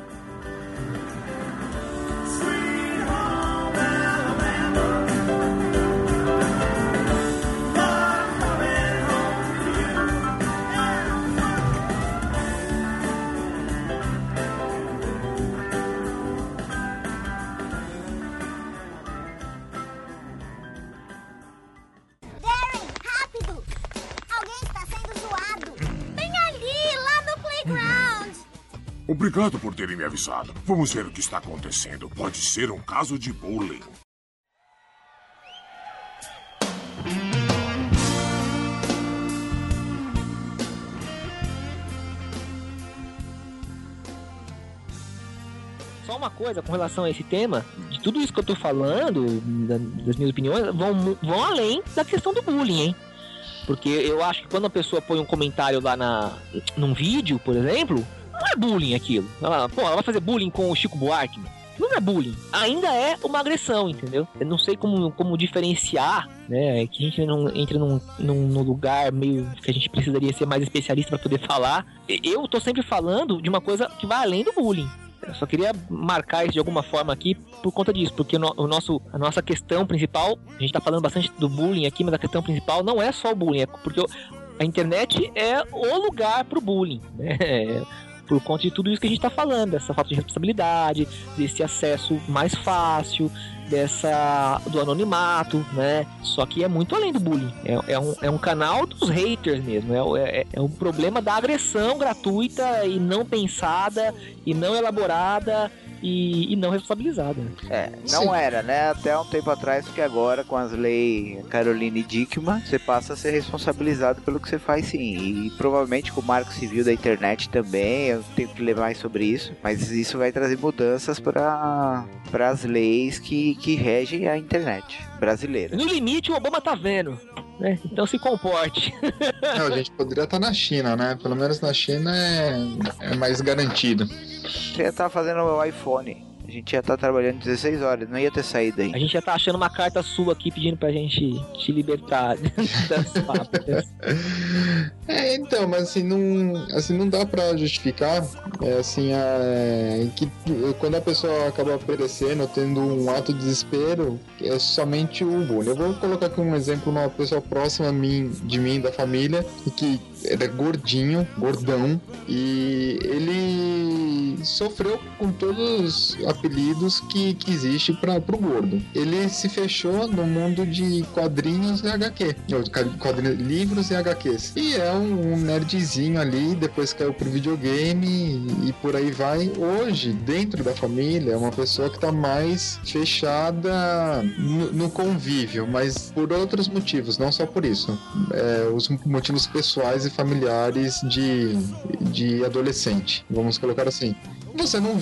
Darren, rápido! Alguém está sendo zoado! Bem ali, lá no playground! Obrigado por terem me avisado. Vamos ver o que está acontecendo. Pode ser um caso de bullying. Só uma coisa com relação a esse tema, de tudo isso que eu tô falando, das minhas opiniões, vão além da questão do bullying, hein? Porque eu acho que quando a pessoa põe um comentário lá num vídeo, por exemplo, não é bullying aquilo. Ela vai fazer bullying com o Chico Buarque. Não é bullying. Ainda é uma agressão, entendeu? Eu não sei como diferenciar, né? É que a gente não entra num lugar meio que a gente precisaria ser mais especialista para poder falar. Eu tô sempre falando de uma coisa que vai além do bullying. Eu só queria marcar isso de alguma forma aqui por conta disso, porque a nossa questão principal, a gente tá falando bastante do bullying aqui, mas a questão principal não é só o bullying, é porque a internet é o lugar pro bullying, né? Por conta de tudo isso que a gente tá falando, dessa falta de responsabilidade, desse acesso mais fácil, do anonimato, né? Só que é muito além do bullying. É um canal dos haters mesmo. É um problema da agressão gratuita e não pensada e não elaborada e não responsabilizada. Não era, né? Até um tempo atrás, porque agora com as leis Caroline Dickmann, você passa a ser responsabilizado pelo que você faz, sim. E provavelmente com o marco civil da internet também, eu tenho que ler mais sobre isso, mas isso vai trazer mudanças para as leis que regem a internet brasileira. No limite, o Obama tá vendo, né? Então se comporte. Não, a gente poderia estar na China, né? Pelo menos na China é mais garantido. Você ia estar fazendo o iPhone. A gente ia estar trabalhando 16 horas, não ia ter saído aí. A gente ia estar achando uma carta sua aqui pedindo pra gente te libertar das fábricas. Então, mas assim não dá pra justificar que quando a pessoa acaba perecendo, tendo um ato de desespero, é somente o bullying. Eu vou colocar aqui um exemplo, uma pessoa próxima de mim, da família, que ele é gordão, e ele sofreu com todos os apelidos que existe pro gordo. Ele se fechou no mundo de quadrinhos e HQ, livros e HQs, e é um nerdzinho ali, depois caiu pro videogame e por aí vai. Hoje, dentro da família, é uma pessoa que tá mais fechada no convívio, mas por outros motivos, não só por isso. Os motivos pessoais e familiares de adolescente, vamos colocar assim. Você não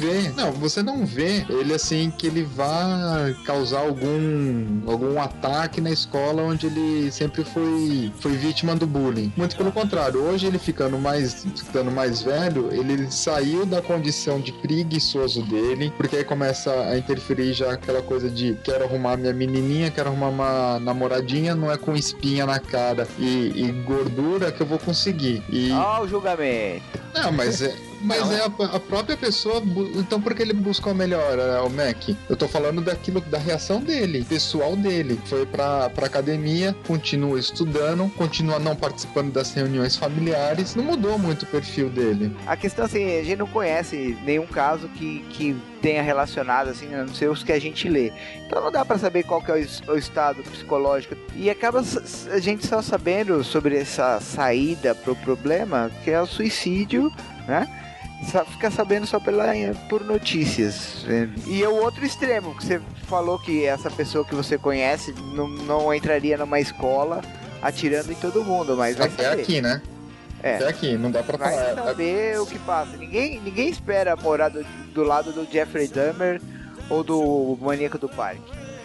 vê ele assim que ele vá causar algum ataque na escola onde ele sempre foi vítima do bullying. Muito pelo contrário, hoje ele ficando mais velho, ele saiu da condição de preguiçoso dele, porque aí começa a interferir já aquela coisa de quero arrumar minha menininha, quero arrumar uma namoradinha, não é com espinha na cara e gordura que eu vou conseguir. Ó, o julgamento. Não, mas é a própria pessoa. Então por que ele buscou a melhora, o Mac? Eu tô falando da reação dele, pessoal dele. Foi pra academia, continua estudando, continua não participando das reuniões familiares. Não mudou muito o perfil dele. A questão assim, a gente não conhece nenhum caso que tenha relacionado, assim, a não ser os que a gente lê. Então não dá pra saber qual que é o estado psicológico. E acaba a gente só sabendo sobre essa saída pro problema, que é o suicídio, né? Fica sabendo só por notícias. E é o outro extremo, que você falou que essa pessoa que você conhece não entraria numa escola atirando em todo mundo, mas vai até saber. Aqui, né? Até aqui, não dá pra Vai falar. saber o que passa. Ninguém espera morar do lado do Jeffrey Dahmer ou do Maníaco do Parque.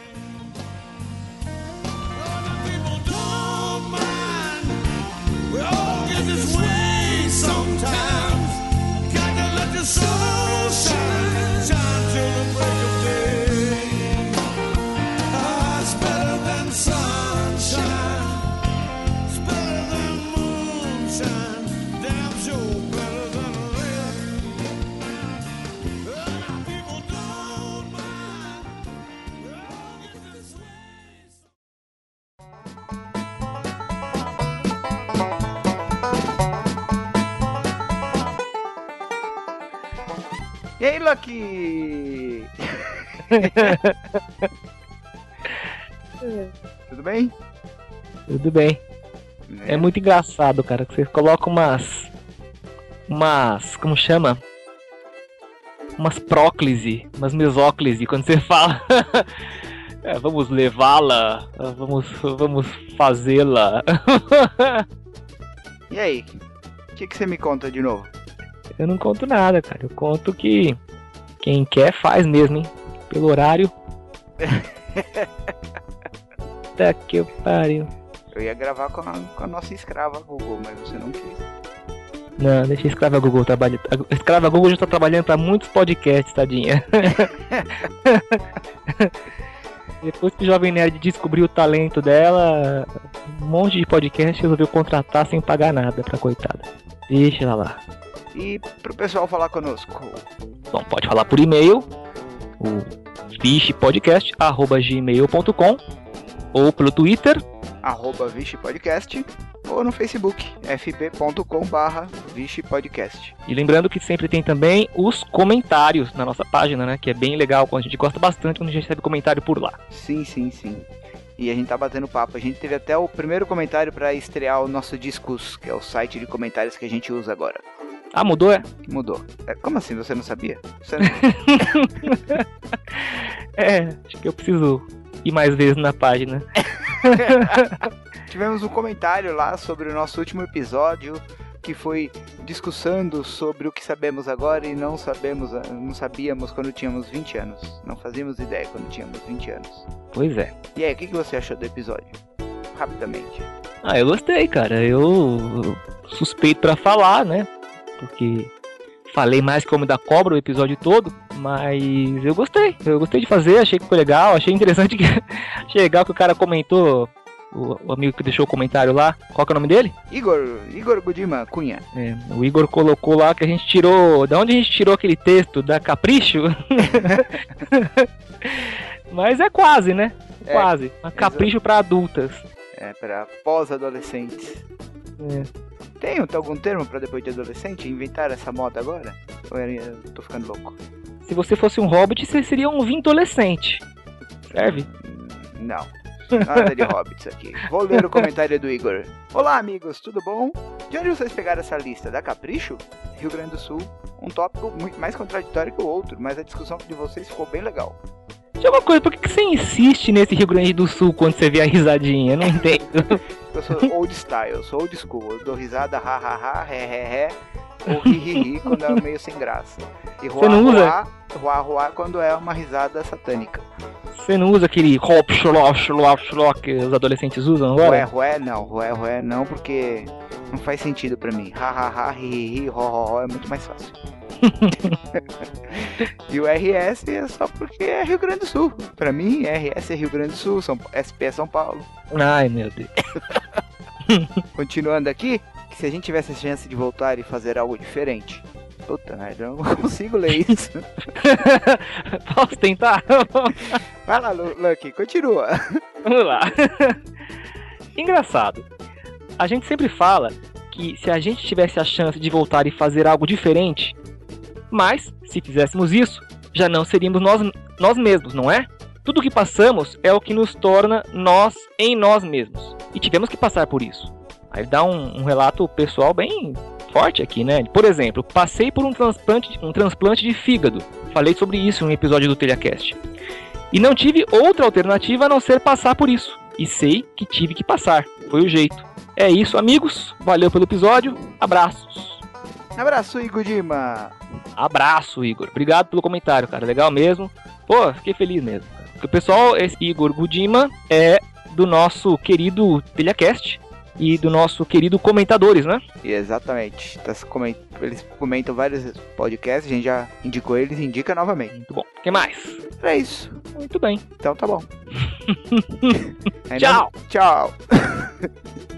E aí, Lucky? Tudo bem? Tudo bem. É muito engraçado, cara, que você coloca umas... como chama? Umas próclise, umas mesóclise, quando você fala... vamos levá-la, vamos fazê-la. E aí? O que você me conta de novo? Eu não conto nada, cara. Eu conto que quem quer faz mesmo, hein? Pelo horário. Tá que pariu. Eu ia gravar com a nossa escrava Google, mas você não quis. Não, deixa a escrava Google trabalhar. A escrava Google já tá trabalhando pra muitos podcasts, tadinha. Depois que o Jovem Nerd descobriu o talento dela, um monte de podcast resolveu contratar sem pagar nada pra coitada. Deixa ela lá. E pro pessoal falar conosco? Bom, pode falar por e-mail, o vichepodcast@gmail.com, ou pelo Twitter, @vichepodcast, ou no Facebook, fb.com/vichepodcast. E lembrando que sempre tem também os comentários na nossa página, né? Que é bem legal, a gente gosta bastante quando a gente recebe comentário por lá. Sim. E a gente tá batendo papo. A gente teve até o primeiro comentário pra estrear o nosso Discus, que é o site de comentários que a gente usa agora. Ah, mudou, é? Mudou. Como assim? Você não sabia? Você não... Acho que eu preciso ir mais vezes na página. Tivemos um comentário lá sobre o nosso último episódio, que foi discussando sobre o que sabemos agora e não sabíamos quando tínhamos 20 anos. Não fazíamos ideia quando tínhamos 20 anos. Pois é. E aí, o que você achou do episódio? Rapidamente. Eu gostei, cara. Eu suspeito pra falar, né? Porque falei mais que o Homem da Cobra o episódio todo, mas eu gostei de fazer, achei que ficou legal, achei interessante que achei legal que o cara comentou, o amigo que deixou o comentário lá, qual que é o nome dele? Igor Godima Cunha. O Igor colocou lá que a gente tirou, da onde a gente tirou aquele texto, da Capricho? Mas é quase, né? Quase, Capricho pra adultas. Pra pós-adolescentes. Tem algum termo pra depois de adolescente? Inventaram essa moda agora? Ou eu tô ficando louco? Se você fosse um hobbit, você seria um vintolescente. Serve? Não. Nada de hobbits aqui. Vou ler o comentário do Igor. Olá, amigos, tudo bom? De onde vocês pegaram essa lista? Da Capricho? Rio Grande do Sul. Um tópico muito mais contraditório que o outro, mas a discussão de vocês ficou bem legal. Tinha uma coisa, por que você insiste nesse Rio Grande do Sul quando você vê a risadinha? Eu não entendo. Eu sou old style, sou old school. Eu dou risada, ha ha ha, ré, ou ri quando é meio sem graça. E você não usa? Ruá quando é uma risada satânica. Você não usa aquele hop, shlop que os adolescentes usam agora? Rué não, porque não faz sentido pra mim. Ha ha ha, ri, ho é muito mais fácil. E o RS é só porque é Rio Grande do Sul. Pra mim, RS é Rio Grande do Sul, SP é São Paulo. Ai, meu Deus. Continuando aqui, que se a gente tivesse a chance de voltar e fazer algo diferente. Puta merda, eu não consigo ler isso. Posso tentar? Vai lá, Lucky, continua. Vamos lá. Engraçado. A gente sempre fala que se a gente tivesse a chance de voltar e fazer algo diferente, mas, se fizéssemos isso, já não seríamos nós mesmos, não é? Tudo que passamos é o que nos torna nós em nós mesmos. E tivemos que passar por isso. Aí dá um relato pessoal bem forte aqui, né? Por exemplo, passei por um transplante de fígado. Falei sobre isso em um episódio do TelhaCast. E não tive outra alternativa a não ser passar por isso. E sei que tive que passar. Foi o jeito. É isso, amigos. Valeu pelo episódio. Abraços. Abraço, Igor Dima. Abraço, Igor. Obrigado pelo comentário, cara. Legal mesmo. Pô, fiquei feliz mesmo. Porque o pessoal, esse Igor Gudima é do nosso querido TelhaCast e do nosso querido Comentadores, né? Exatamente. Eles comentam vários podcasts, a gente já indicou eles, indica novamente. Muito bom. O que mais? É isso. Muito bem. Então tá bom. Tchau. Tchau.